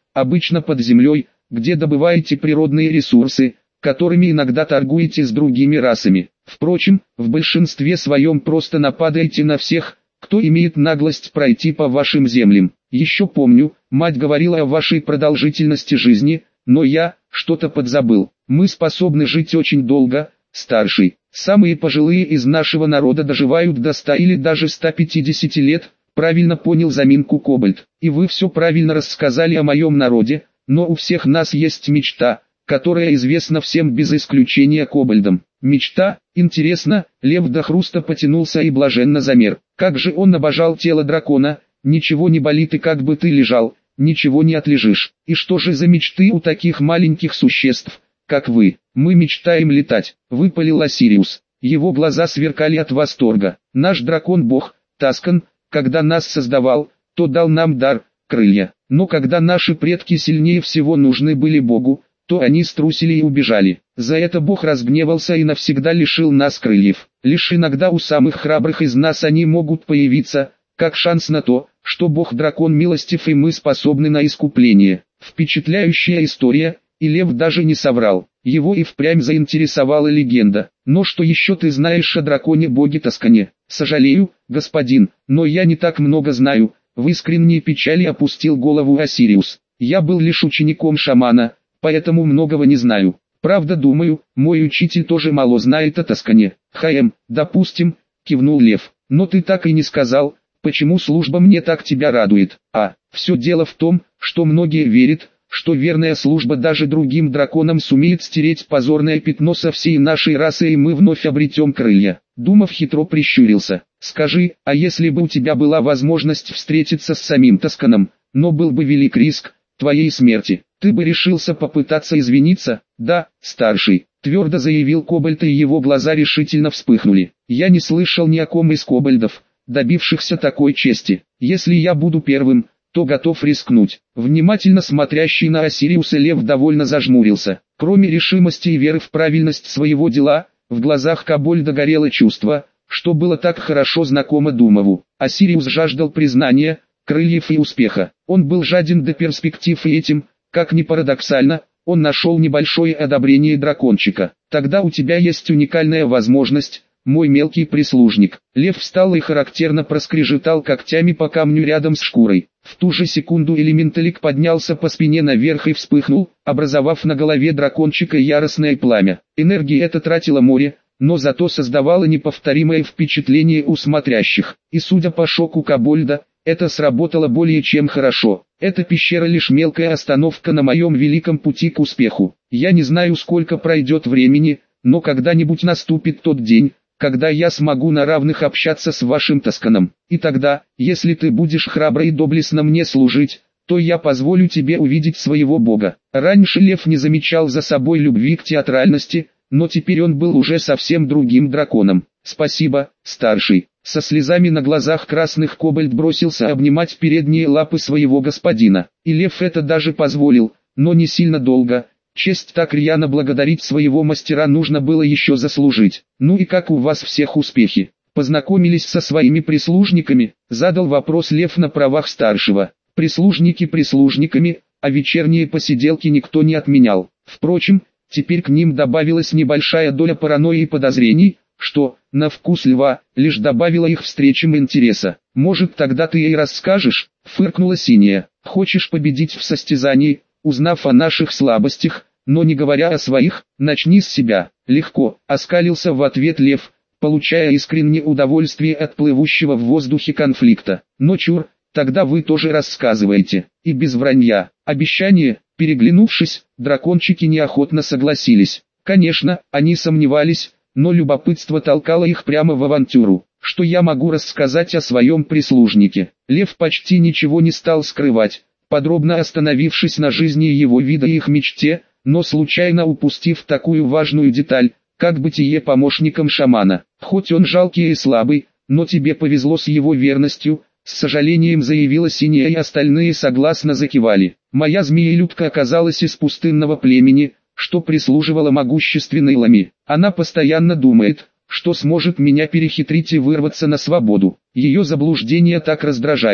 обычно под землей, где добываете природные ресурсы, которыми иногда торгуете с другими расами. Впрочем, в большинстве своем просто нападаете на всех, кто имеет наглость пройти по вашим землям. Еще помню, мать говорила о вашей продолжительности жизни, но я что-то подзабыл. Мы способны жить очень долго, старший. Самые пожилые из нашего народа доживают до 100 или даже 150 лет, правильно понял заминку Кобальт. И вы все правильно рассказали о моем народе, но у всех нас есть мечта, которая известна всем без исключения Кобальдам. Мечта, интересно, Лев до хруста потянулся и блаженно замер. Как же он обожал тело дракона, ничего не болит и как бы ты лежал, ничего не отлежишь. И что же за мечты у таких маленьких существ, как вы? Мы мечтаем летать, выпалил Осириус. Его глаза сверкали от восторга. Наш дракон-бог, Таскан, когда нас создавал, то дал нам дар, крылья. Но когда наши предки сильнее всего нужны были богу, то они струсили и убежали. За это Бог разгневался и навсегда лишил нас крыльев. Лишь иногда у самых храбрых из нас они могут появиться, как шанс на то, что Бог-дракон милостив и мы способны на искупление. Впечатляющая история, и Лев даже не соврал. Его и впрямь заинтересовала легенда. Но что еще ты знаешь о драконе-боге Таскане? Сожалею, господин, но я не так много знаю. В искренней печали опустил голову Осириус. Я был лишь учеником шамана, поэтому многого не знаю. Правда, думаю, мой учитель тоже мало знает о Таскане. Допустим, кивнул Лев. Но ты так и не сказал, почему служба мне так тебя радует. Все дело в том, что многие верят, что верная служба даже другим драконам сумеет стереть позорное пятно со всей нашей расы и мы вновь обретем крылья. Думав хитро прищурился. Скажи, а если бы у тебя была возможность встретиться с самим Тасканом, но был бы велик риск твоей смерти, ты бы решился попытаться извиниться? Да, старший, твердо заявил Кобальт и его глаза решительно вспыхнули. Я не слышал ни о ком из кобальдов, добившихся такой чести. Если я буду первым, то готов рискнуть. Внимательно смотрящий на Осириуса Лев довольно зажмурился. Кроме решимости и веры в правильность своего дела, в глазах Кобальда горело чувство, что было так хорошо знакомо Думову. Осириус жаждал признания, крыльев и успеха. Он был жаден до перспектив и этим, как ни парадоксально, он нашел небольшое одобрение дракончика. Тогда у тебя есть уникальная возможность, мой мелкий прислужник. Лев встал и характерно проскрежетал когтями по камню рядом с шкурой. В ту же секунду элементалик поднялся по спине наверх и вспыхнул, образовав на голове дракончика яростное пламя. Энергии это тратило море, но зато создавало неповторимое впечатление у смотрящих. И судя по шоку Кобальда, это сработало более чем хорошо. Эта пещера лишь мелкая остановка на моем великом пути к успеху. Я не знаю, сколько пройдет времени, но когда-нибудь наступит тот день, когда я смогу на равных общаться с вашим Тасканом. И тогда, если ты будешь храбро и доблестно мне служить, то я позволю тебе увидеть своего бога. Раньше Лев не замечал за собой любви к театральности, но теперь он был уже совсем другим драконом. Спасибо, старший. Со слезами на глазах красных Кобальт бросился обнимать передние лапы своего господина. И Лев это даже позволил, но не сильно долго. Честь так рьяно благодарить своего мастера нужно было еще заслужить. Ну и как у вас всех успехи? Познакомились со своими прислужниками? Задал вопрос Лев на правах старшего. Прислужники прислужниками, а вечерние посиделки никто не отменял. Впрочем, теперь к ним добавилась небольшая доля паранойи и подозрений, что, на вкус Льва, лишь добавило их встречам интереса. «Может, тогда ты ей расскажешь?» — фыркнула Синяя. «Хочешь победить в состязании, узнав о наших слабостях, но не говоря о своих? Начни с себя». «Легко», — оскалился в ответ Лев, получая искреннее удовольствие от плывущего в воздухе конфликта. «Но чур, тогда вы тоже рассказываете, и без вранья». Обещание, переглянувшись, дракончики неохотно согласились. Конечно, они сомневались, но любопытство толкало их прямо в авантюру. Что я могу рассказать о своем прислужнике? Лев почти ничего не стал скрывать, подробно остановившись на жизни его вида и их мечте, но случайно упустив такую важную деталь, как бытие помощником шамана. Хоть он жалкий и слабый, но тебе повезло с его верностью, с сожалением заявила Синяя и остальные согласно закивали. Моя змеелюдка оказалась из пустынного племени, что прислуживала могущественной Лами. Она постоянно думает, что сможет меня перехитрить и вырваться на свободу. Ее заблуждения так раздражают.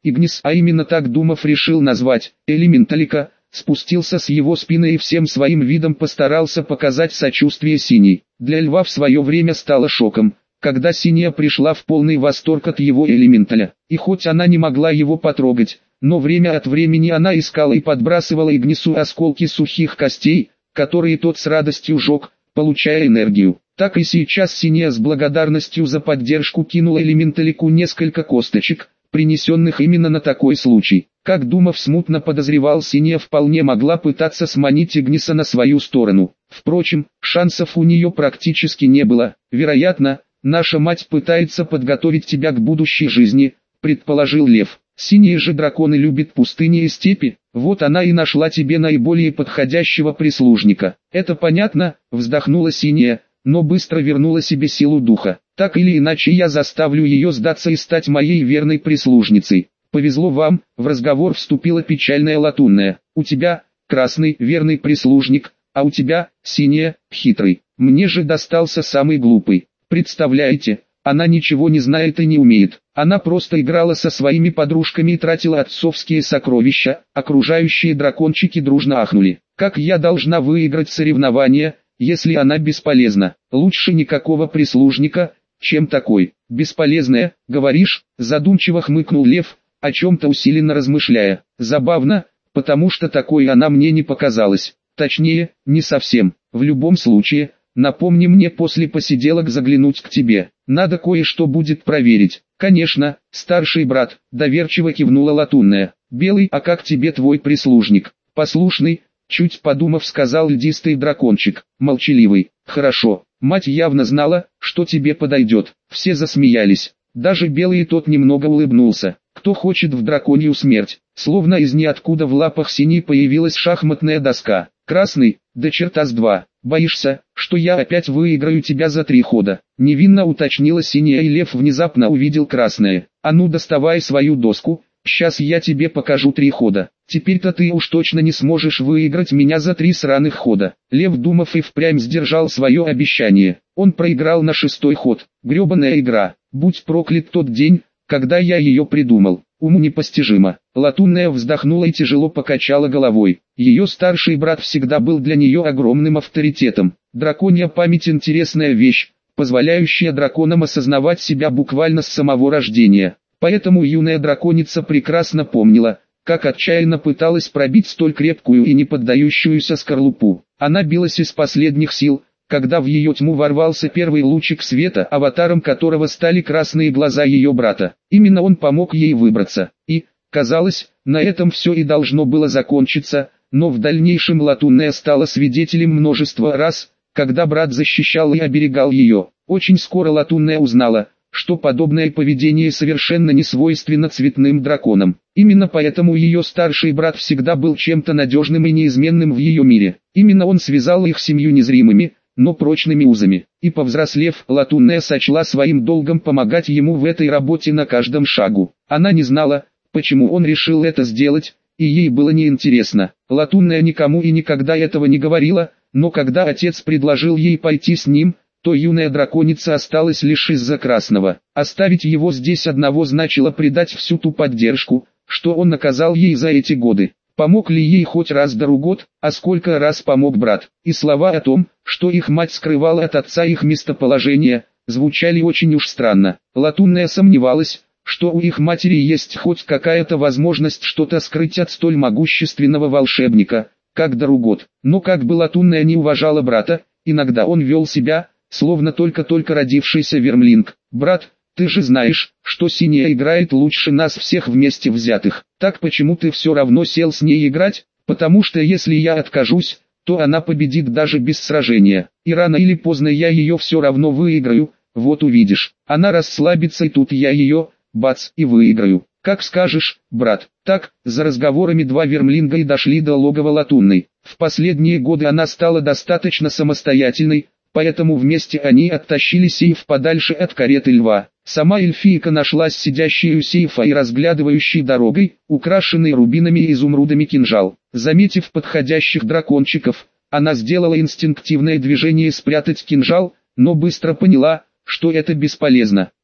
Игнис, а именно так думав решил назвать, элементалика, спустился с его спины и всем своим видом постарался показать сочувствие Синей. Для Льва в свое время стало шоком, когда Синяя пришла в полный восторг от его элементаля. И хоть она не могла его потрогать, но время от времени она искала и подбрасывала Игнису осколки сухих костей, которые тот с радостью жег, получая энергию. Так и сейчас Синяя с благодарностью за поддержку кинула элементалику несколько косточек, принесенных именно на такой случай. Как думав смутно подозревал, Синяя вполне могла пытаться сманить Игниса на свою сторону. Впрочем, шансов у нее практически не было. Вероятно, наша мать пытается подготовить тебя к будущей жизни, предположил Лев. Синие же драконы любят пустыни и степи, вот она и нашла тебе наиболее подходящего прислужника. Это понятно, вздохнула Синяя, но быстро вернула себе силу духа. Так или иначе я заставлю ее сдаться и стать моей верной прислужницей. Повезло вам, в разговор вступила печальная Латунная. У тебя, красный, верный прислужник, а у тебя, синяя, хитрый. Мне же достался самый глупый. Представляете, она ничего не знает и не умеет. Она просто играла со своими подружками и тратила отцовские сокровища. Окружающие дракончики дружно ахнули. Как я должна выиграть соревнования, если она бесполезна? Лучше никакого прислужника, чем такой. Бесполезная, говоришь? Задумчиво хмыкнул Лев, о чем-то усиленно размышляя. Забавно, потому что такой она мне не показалась. Точнее, не совсем. В любом случае, напомни мне после посиделок заглянуть к тебе. Надо кое-что будет проверить. Конечно, старший брат, доверчиво кивнула Латунная. Белый, а как тебе твой прислужник? Послушный, чуть подумав сказал льдистый дракончик. Молчаливый. Хорошо. Мать явно знала, что тебе подойдет. Все засмеялись. Даже Белый тот немного улыбнулся. Кто хочет в драконью смерть? Словно из ниоткуда в лапах Синей появилась шахматная доска. Красный, да черта с два. Боишься, что я опять выиграю тебя за 3 хода? Невинно уточнила Синяя, и Лев внезапно увидел красное. А ну доставай свою доску, сейчас я тебе покажу 3 хода. Теперь-то ты уж точно не сможешь выиграть меня за 3 сраных хода. Лев, думав, и впрямь сдержал свое обещание. Он проиграл на 6-й ход. Гребаная игра. Будь проклят тот день, когда я ее придумал. Уму непостижимо. Латунная вздохнула и тяжело покачала головой. Ее старший брат всегда был для нее огромным авторитетом. Драконья память — интересная вещь, позволяющая драконам осознавать себя буквально с самого рождения. Поэтому юная драконица прекрасно помнила, как отчаянно пыталась пробить столь крепкую и не поддающуюся скорлупу. Она билась из последних сил, когда в ее тьму ворвался первый лучик света, аватаром которого стали красные глаза ее брата. Именно он помог ей выбраться. И, казалось, на этом все и должно было закончиться, но в дальнейшем Латунная стала свидетелем множества раз, когда брат защищал и оберегал ее. Очень скоро Латунная узнала, что подобное поведение совершенно не свойственно цветным драконам. Именно поэтому ее старший брат всегда был чем-то надежным и неизменным в ее мире. Именно он связал их семью незримыми, но прочными узами. И повзрослев, Латунная сочла своим долгом помогать ему в этой работе на каждом шагу. Она не знала, почему он решил это сделать, и ей было неинтересно. Латунная никому и никогда этого не говорила, но когда отец предложил ей пойти с ним, то юная драконица осталась лишь из-за красного. Оставить его здесь одного значило предать всю ту поддержку, что он оказал ей за эти годы. Помог ли ей хоть раз год, а сколько раз помог брат? И слова о том, что их мать скрывала от отца их местоположение, звучали очень уж странно. Латунная сомневалась, что у их матери есть хоть какая-то возможность что-то скрыть от столь могущественного волшебника, как Даругот. Но как бы Латунная не уважала брата, иногда он вел себя, словно только-только родившийся вермлинг. «Брат, ты же знаешь, что Синяя играет лучше нас всех вместе взятых. Так почему ты все равно сел с ней играть? Потому что если я откажусь, то она победит даже без сражения. И рано или поздно я ее все равно выиграю, вот увидишь. Она расслабится, и тут я ее, бац, и выиграю. Как скажешь, брат». Так, за разговорами два вермлинга и дошли до логова Латунной. В последние годы она стала достаточно самостоятельной, поэтому вместе они оттащили сейф подальше от кареты Льва. Сама эльфийка нашлась сидящей у сейфа и разглядывающей дорогой, украшенный рубинами и изумрудами кинжал. Заметив подходящих дракончиков, она сделала инстинктивное движение спрятать кинжал, но быстро поняла, что это бесполезно. «О,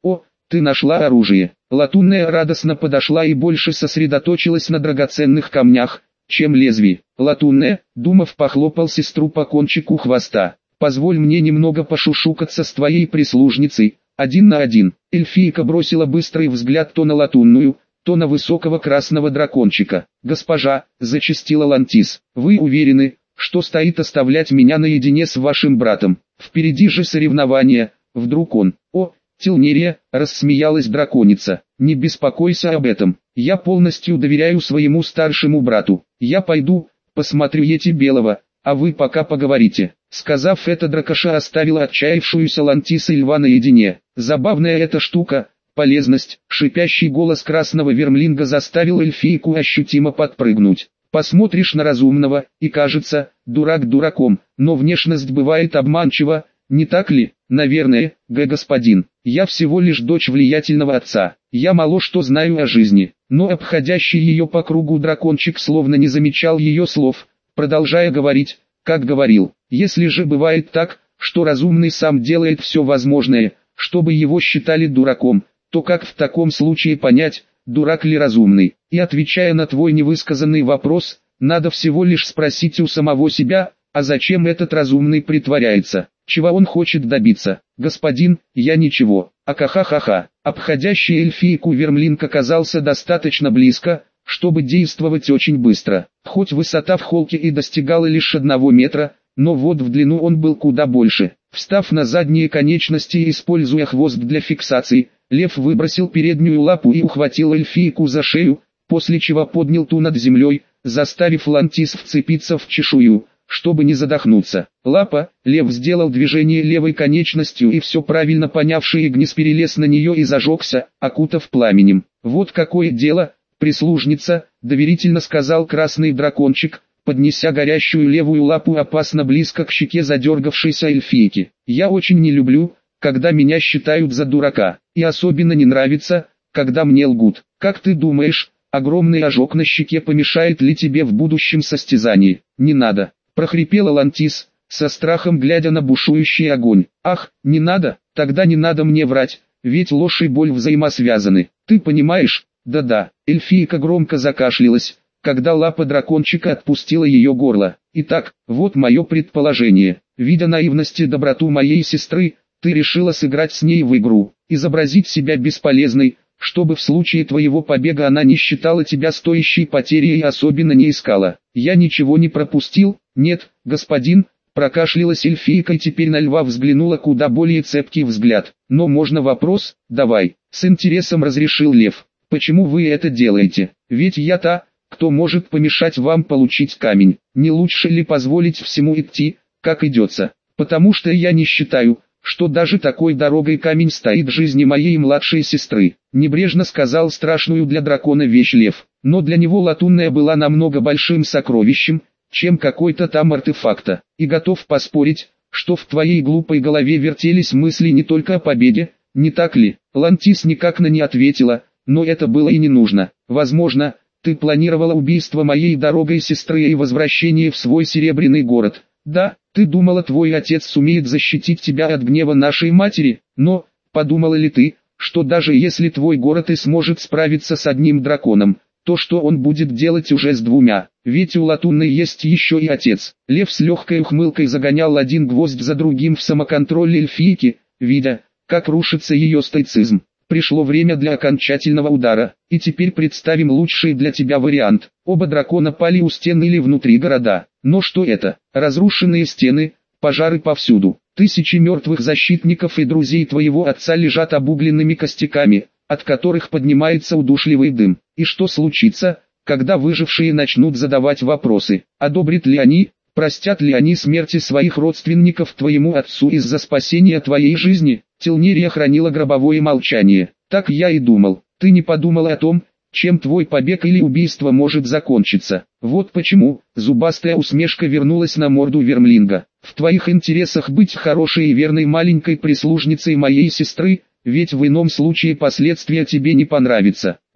ты нашла оружие. Латунная радостно подошла и больше сосредоточилась на драгоценных камнях, чем лезвие. Латунная, думав, похлопал сестру по кончику хвоста. Позволь мне немного пошушукаться с твоей прислужницей, 1 на 1. Эльфийка бросила быстрый взгляд то на латунную, то на высокого красного дракончика. Госпожа, зачастила Лантис, вы уверены, что стоит оставлять меня наедине с вашим братом? Впереди же соревнования, вдруг он... О, Тилнерия, рассмеялась драконица, не беспокойся об этом, я полностью доверяю своему старшему брату, я пойду, посмотрю Йети Белого, а вы пока поговорите. Сказав это, дракоша оставила отчаявшуюся Лантис и льва наедине. Забавная эта штука, полезность, шипящий голос красного вермлинга заставил эльфийку ощутимо подпрыгнуть. Посмотришь на разумного, и кажется, дурак дураком, но внешность бывает обманчива, не так ли? Наверное, господин. Я всего лишь дочь влиятельного отца. Я мало что знаю о жизни. Но обходящий ее по кругу дракончик словно не замечал ее слов, продолжая говорить, как говорил. Если же бывает так, что разумный сам делает все возможное, чтобы его считали дураком, то как в таком случае понять, дурак ли разумный? И отвечая на твой невысказанный вопрос, надо всего лишь спросить у самого себя, а зачем этот разумный притворяется? Чего он хочет добиться? Господин, я ничего. Акахахаха. Обходящий эльфийку вермлинг оказался достаточно близко, чтобы действовать очень быстро. Хоть высота в холке и достигала лишь 1 метра, но вот в длину он был куда больше. Встав на задние конечности и используя хвост для фиксации, лев выбросил переднюю лапу и ухватил эльфийку за шею, после чего поднял ту над землей, заставив Лантис вцепиться в чешую, чтобы не задохнуться. Лапа, лев сделал движение левой конечностью и все правильно понявший Игнис перелез на нее и зажегся, окутав пламенем. Вот какое дело, прислужница, доверительно сказал красный дракончик, поднеся горящую левую лапу опасно близко к щеке задергавшейся эльфийки. Я очень не люблю, когда меня считают за дурака, и особенно не нравится, когда мне лгут. Как ты думаешь, огромный ожог на щеке помешает ли тебе в будущем состязании? Не надо, прохрипела Лантис, со страхом глядя на бушующий огонь. Ах, не надо, тогда не надо мне врать, ведь ложь и боль взаимосвязаны. Ты понимаешь? Да-да, эльфийка громко закашлялась, когда лапа дракончика отпустила ее горло. Итак, вот мое предположение. Видя наивность и доброту моей сестры, ты решила сыграть с ней в игру, изобразить себя бесполезной, чтобы в случае твоего побега она не считала тебя стоящей потерей и особенно не искала. Я ничего не пропустил? Нет, господин, прокашлялась эльфийка и теперь на льва взглянула куда более цепкий взгляд. Но можно вопрос? Давай, с интересом разрешил лев. Почему вы это делаете? Ведь я та, кто может помешать вам получить камень. Не лучше ли позволить всему идти, как идется? Потому что я не считаю, что даже такой дорогой камень стоит жизни моей младшей сестры. Небрежно сказал страшную для дракона вещь лев. Но для него латунная была намного большим сокровищем, чем какой-то там артефакта. И готов поспорить, что в твоей глупой голове вертелись мысли не только о победе, не так ли? Лантис никак на не ответила, но это было и не нужно. Возможно, ты планировала убийство моей дорогой сестры и возвращение в свой серебряный город. Да, ты думала, твой отец сумеет защитить тебя от гнева нашей матери, но, подумала ли ты, что даже если твой город и сможет справиться с одним драконом, то что он будет делать уже с 2? Ведь у латунной есть еще и отец. Лев с легкой ухмылкой загонял один гвоздь за другим в самоконтроль эльфийки, видя, как рушится ее стоицизм. Пришло время для окончательного удара, и теперь представим лучший для тебя вариант. Оба дракона пали у стен или внутри города. Но что это? Разрушенные стены, пожары повсюду. Тысячи мертвых защитников и друзей твоего отца лежат обугленными костяками, от которых поднимается удушливый дым. И что случится, когда выжившие начнут задавать вопросы? Одобрят ли они, простят ли они смерти своих родственников твоему отцу из-за спасения твоей жизни? Тилнерия хранила гробовое молчание. Так я и думал. Ты не подумала о том, чем твой побег или убийство может закончиться. Вот почему, зубастая усмешка вернулась на морду вермлинга. В твоих интересах быть хорошей и верной маленькой прислужницей моей сестры, ведь в ином случае последствия тебе не понравятся.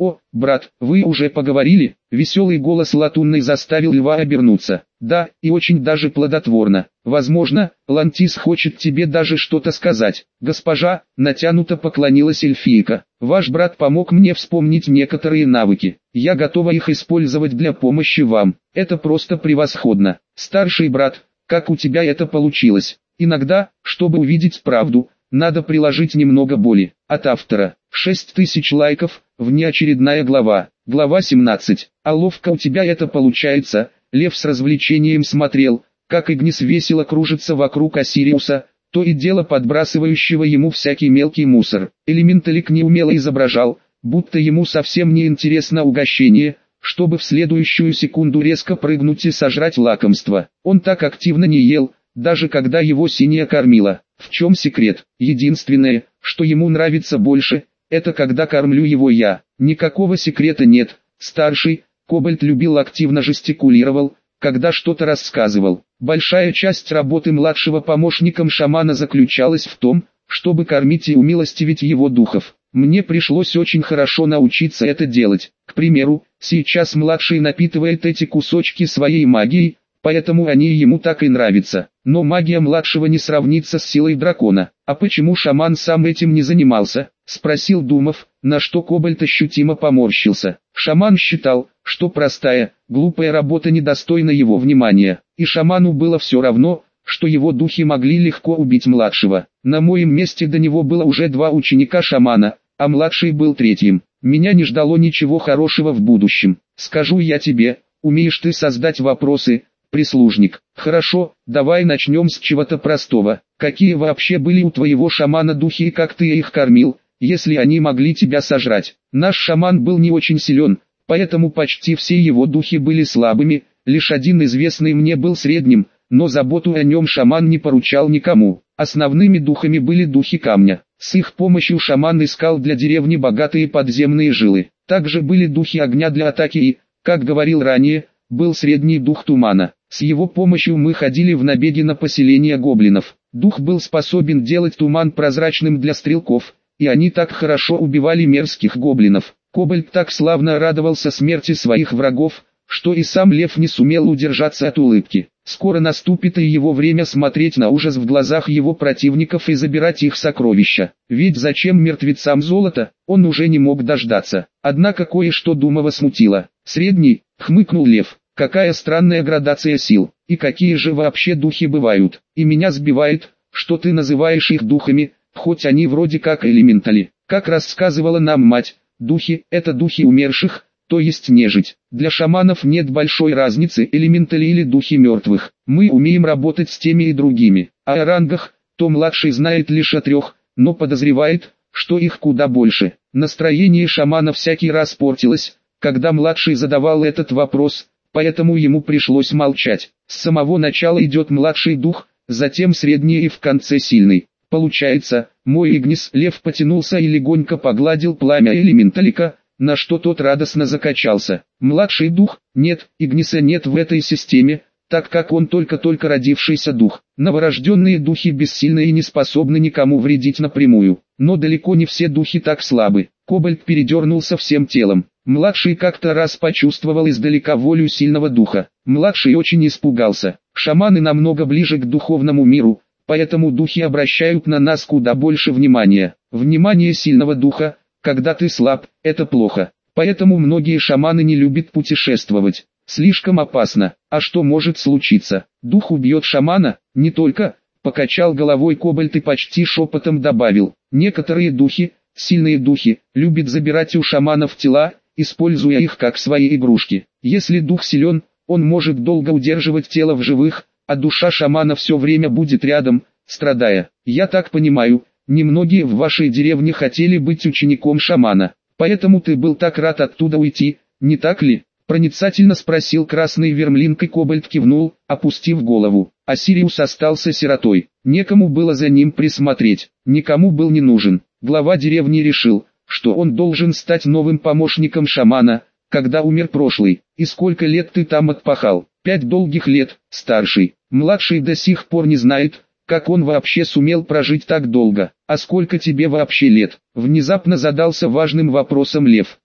«О, брат, вы уже поговорили?» Веселый голос латунной заставил льва обернуться. «Да, и очень даже плодотворно. Возможно, Лантис хочет тебе даже что-то сказать». «Госпожа», натянуто поклонилась эльфийка, «ваш брат помог мне вспомнить некоторые навыки. Я готова их использовать для помощи вам. Это просто превосходно. Старший брат, как у тебя это получилось?» Иногда, чтобы увидеть правду, надо приложить немного боли. От автора. 6000 лайков, внеочередная глава. Глава 17. А ловко у тебя это получается. Лев с развлечением смотрел, как Игнис весело кружится вокруг Осириуса, то и дело подбрасывающего ему всякий мелкий мусор. Элементалик неумело изображал, будто ему совсем не интересно угощение, чтобы в следующую секунду резко прыгнуть и сожрать лакомство. Он так активно не ел, даже когда его синяя кормила. В чем секрет? Единственное, что ему нравится больше, это когда кормлю его я. Никакого секрета нет. Старший, Кобальт любил активно жестикулировал, когда что-то рассказывал. Большая часть работы младшего помощником шамана заключалась в том, чтобы кормить и умилостивить его духов. Мне пришлось очень хорошо научиться это делать. К примеру, сейчас младший напитывает эти кусочки своей магией, поэтому они ему так и нравятся. Но магия младшего не сравнится с силой дракона. «А почему шаман сам этим не занимался?» — спросил Думов, на что Кобальт ощутимо поморщился. Шаман считал, что простая, глупая работа недостойна его внимания, и шаману было все равно, что его духи могли легко убить младшего. На моем месте до него было уже 2 ученика шамана, а младший был 3-м. Меня не ждало ничего хорошего в будущем. Скажу я тебе, умеешь ты создать вопросы, прислужник. Хорошо, давай начнем с чего-то простого. Какие вообще были у твоего шамана духи и как ты их кормил, если они могли тебя сожрать? Наш шаман был не очень силен, поэтому почти все его духи были слабыми, лишь один известный мне был средним, но заботу о нем шаман не поручал никому. Основными духами были духи камня. С их помощью шаман искал для деревни богатые подземные жилы. Также были духи огня для атаки и, как говорил ранее, был средний дух тумана. С его помощью мы ходили в набеги на поселение гоблинов. Дух был способен делать туман прозрачным для стрелков, и они так хорошо убивали мерзких гоблинов. Кобальт так славно радовался смерти своих врагов, что и сам лев не сумел удержаться от улыбки. Скоро наступит и его время смотреть на ужас в глазах его противников и забирать их сокровища. Ведь зачем мертвецам золото, он уже не мог дождаться. Однако кое-что Думова смутило. «Средний», — хмыкнул лев. «Какая странная градация сил, и какие же вообще духи бывают, и меня сбивает, что ты называешь их духами, хоть они вроде как элементали. Как рассказывала нам мать, духи – это духи умерших, то есть нежить. Для шаманов нет большой разницы, элементали или духи мертвых. Мы умеем работать с теми и другими, а о рангах, то младший знает лишь о 3, но подозревает, что их куда больше». Настроение шамана всякий раз портилось, когда младший задавал этот вопрос, поэтому ему пришлось молчать. С самого начала идет младший дух, затем средний и в конце сильный. Получается, мой Игнис. Лев потянулся и легонько погладил пламя элементалика, на что тот радостно закачался. Младший дух? Нет, Игниса нет в этой системе, так как он только-только родившийся дух. Новорожденные духи бессильны и не способны никому вредить напрямую. Но далеко не все духи так слабы. Кобальт передернулся всем телом. Младший как-то раз почувствовал издалека волю сильного духа. Младший очень испугался. Шаманы намного ближе к духовному миру, поэтому духи обращают на нас куда больше внимания. Внимание сильного духа, когда ты слаб, это плохо. Поэтому многие шаманы не любят путешествовать. Слишком опасно. А что может случиться? Дух убьет шамана? Не только. Покачал головой Кобальт и почти шепотом добавил. Некоторые духи, сильные духи, любят забирать у шаманов тела, используя их как свои игрушки. Если дух силен, он может долго удерживать тело в живых, а душа шамана все время будет рядом, страдая. Я так понимаю, немногие в вашей деревне хотели быть учеником шамана, поэтому ты был так рад оттуда уйти, не так ли? Проницательно спросил красный вермлинг, и Кобальт кивнул, опустив голову. Осириус остался сиротой, некому было за ним присмотреть, никому был не нужен. Глава деревни решил, что он должен стать новым помощником шамана, когда умер прошлый. И сколько лет ты там отпахал? 5 долгих лет, старший. Младший до сих пор не знает, как он вообще сумел прожить так долго. А сколько тебе вообще лет? Внезапно задался важным вопросом лев.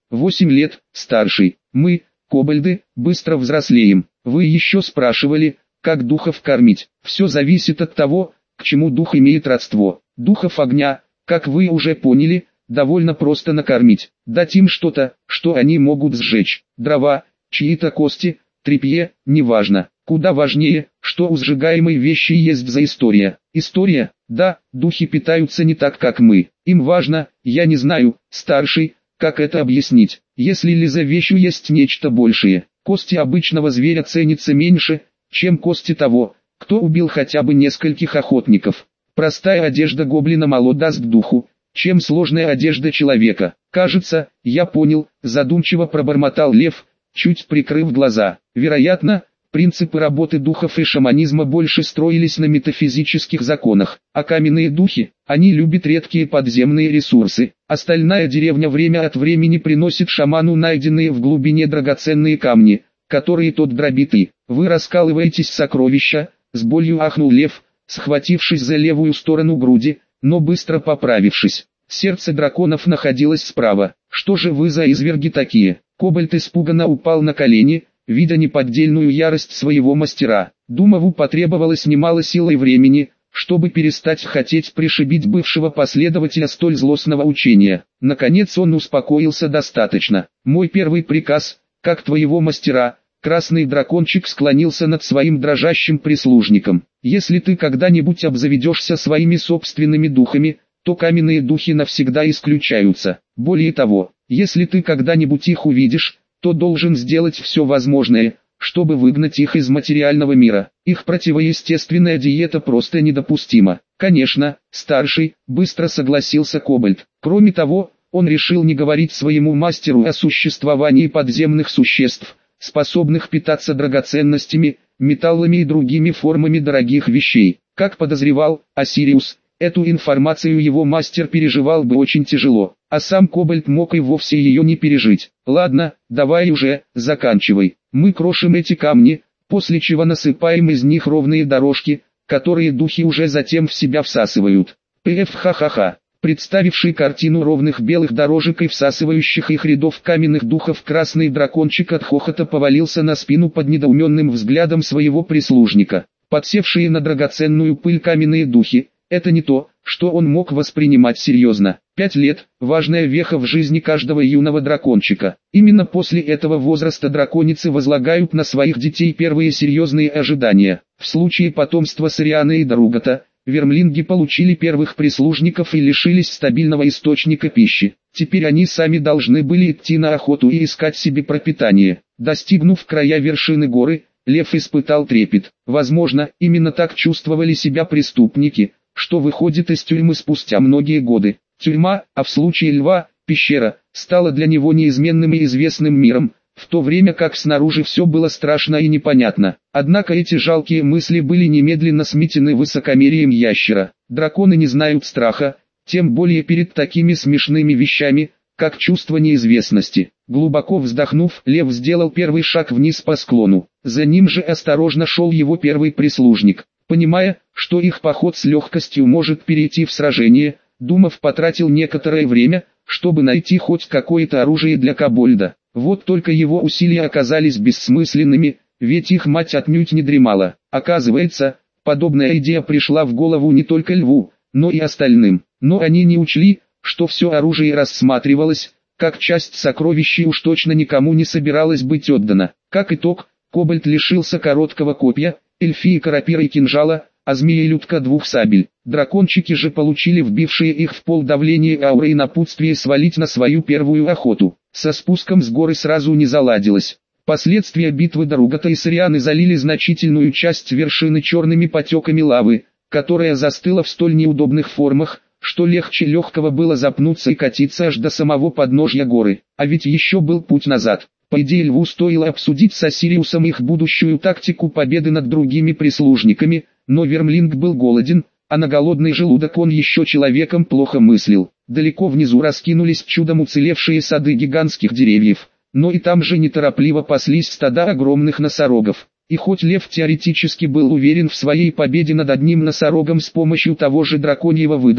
8 лет, старший. Мы, кобальды, быстро взрослеем. Вы еще спрашивали, как духов кормить. Все зависит от того, к чему дух имеет родство. Духов огня, как вы уже поняли, довольно просто накормить. Дать им что-то, что они могут сжечь. Дрова, чьи-то кости, тряпье, неважно. Куда важнее, что у сжигаемой вещи есть за история. История, да, духи питаются не так, как мы. Им важно, я не знаю, старший, как это объяснить. Если ли за вещью есть нечто большее. Кости обычного зверя ценятся меньше, чем кости того, кто убил хотя бы нескольких охотников. Простая одежда гоблина мало даст духу, чем сложная одежда человека. Кажется, я понял, задумчиво пробормотал Лев, чуть прикрыв глаза. Вероятно, принципы работы духов и шаманизма больше строились на метафизических законах, а каменные духи, они любят редкие подземные ресурсы. Остальная деревня время от времени приносит шаману найденные в глубине драгоценные камни, которые тот дробит и... Вы раскалываетесь сокровища, с болью ахнул Лев, схватившись за левую сторону груди, но быстро поправившись. Сердце драконов находилось справа. Что же вы за изверги такие? Кобальт испуганно упал на колени, видя неподдельную ярость своего мастера. Думову потребовалось немало сил и времени, чтобы перестать хотеть пришибить бывшего последователя столь злостного учения. Наконец он успокоился достаточно. Мой первый приказ, как твоего мастера, красный дракончик склонился над своим дрожащим прислужником. Если ты когда-нибудь обзаведешься своими собственными духами, то каменные духи навсегда исключаются. Более того, если ты когда-нибудь их увидишь, то должен сделать все возможное, чтобы выгнать их из материального мира. Их противоестественная диета просто недопустима. Конечно, старший, быстро согласился Кобальт. Кроме того, он решил не говорить своему мастеру о существовании подземных существ, способных питаться драгоценностями, металлами и другими формами дорогих вещей. Как подозревал Осириус, эту информацию его мастер переживал бы очень тяжело, а сам Кобальт мог и вовсе ее не пережить. Ладно, давай уже, заканчивай. Мы крошим эти камни, после чего насыпаем из них ровные дорожки, которые духи уже затем в себя всасывают. Ха-ха-ха. Представивший картину ровных белых дорожек и всасывающих их рядов каменных духов, красный дракончик от хохота повалился на спину под недоуменным взглядом своего прислужника. Подсевшие на драгоценную пыль каменные духи, это не то, что он мог воспринимать серьезно. 5 лет – важная веха в жизни каждого юного дракончика. Именно после этого возраста драконицы возлагают на своих детей первые серьезные ожидания. В случае потомства Сариана и Даругата, вермлинги получили первых прислужников и лишились стабильного источника пищи. Теперь они сами должны были идти на охоту и искать себе пропитание. Достигнув края вершины горы, Лев испытал трепет. Возможно, именно так чувствовали себя преступники, что выходит из тюрьмы спустя многие годы. Тюрьма, а в случае Льва, пещера, стала для него неизменным и известным миром, в то время как снаружи все было страшно и непонятно. Однако эти жалкие мысли были немедленно сметены высокомерием ящера. Драконы не знают страха, тем более перед такими смешными вещами, как чувство неизвестности. Глубоко вздохнув, Лев сделал первый шаг вниз по склону. За ним же осторожно шел его первый прислужник. Понимая, что их поход с легкостью может перейти в сражение, Думов потратил некоторое время, чтобы найти хоть какое-то оружие для Кобольда. Вот только его усилия оказались бессмысленными, ведь их мать отнюдь не дремала. Оказывается, подобная идея пришла в голову не только Льву, но и остальным. Но они не учли, что все оружие рассматривалось, как часть сокровища и уж точно никому не собиралось быть отдано. Как итог, Кобальд лишился короткого копья, эльфийка рапира и кинжала, а змеелюдка 2 сабель. Дракончики же получили вбившие их в пол давление ауры и напутствие свалить на свою первую охоту. Со спуском с горы сразу не заладилось. Последствия битвы Даругата и Сарианы залили значительную часть вершины черными потеками лавы, которая застыла в столь неудобных формах, что легче легкого было запнуться и катиться аж до самого подножья горы. А ведь еще был путь назад. По идее Льву стоило обсудить с Осириусом их будущую тактику победы над другими прислужниками, но Вермлинг был голоден, а на голодный желудок он еще человеком плохо мыслил. Далеко внизу раскинулись чудом уцелевшие сады гигантских деревьев, но и там же неторопливо паслись стада огромных носорогов. И хоть Лев теоретически был уверен в своей победе над одним носорогом с помощью того же драконьего выдоха,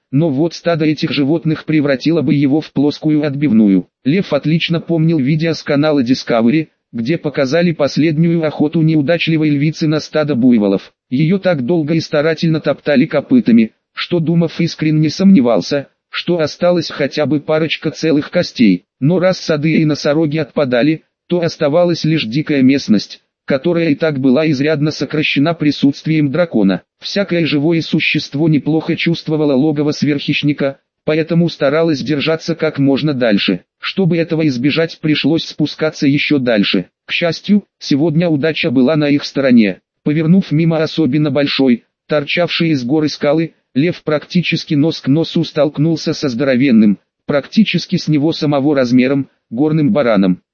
но вот стадо этих животных превратило бы его в плоскую отбивную. Лев отлично помнил видео с канала Discovery, где показали последнюю охоту неудачливой львицы на стадо буйволов. Ее так долго и старательно топтали копытами, что Думов искренне сомневался, что осталась хотя бы парочка целых костей. Но раз сады и носороги отпадали, то оставалась лишь дикая местность, которая и так была изрядно сокращена присутствием дракона. Всякое живое существо неплохо чувствовало логово сверххищника, поэтому старалось держаться как можно дальше. Чтобы этого избежать, пришлось спускаться еще дальше. К счастью, сегодня удача была на их стороне. Повернув мимо особенно большой, торчавшей из горы скалы, лев практически нос к носу столкнулся со здоровенным, практически с него самого размером, горным бараном.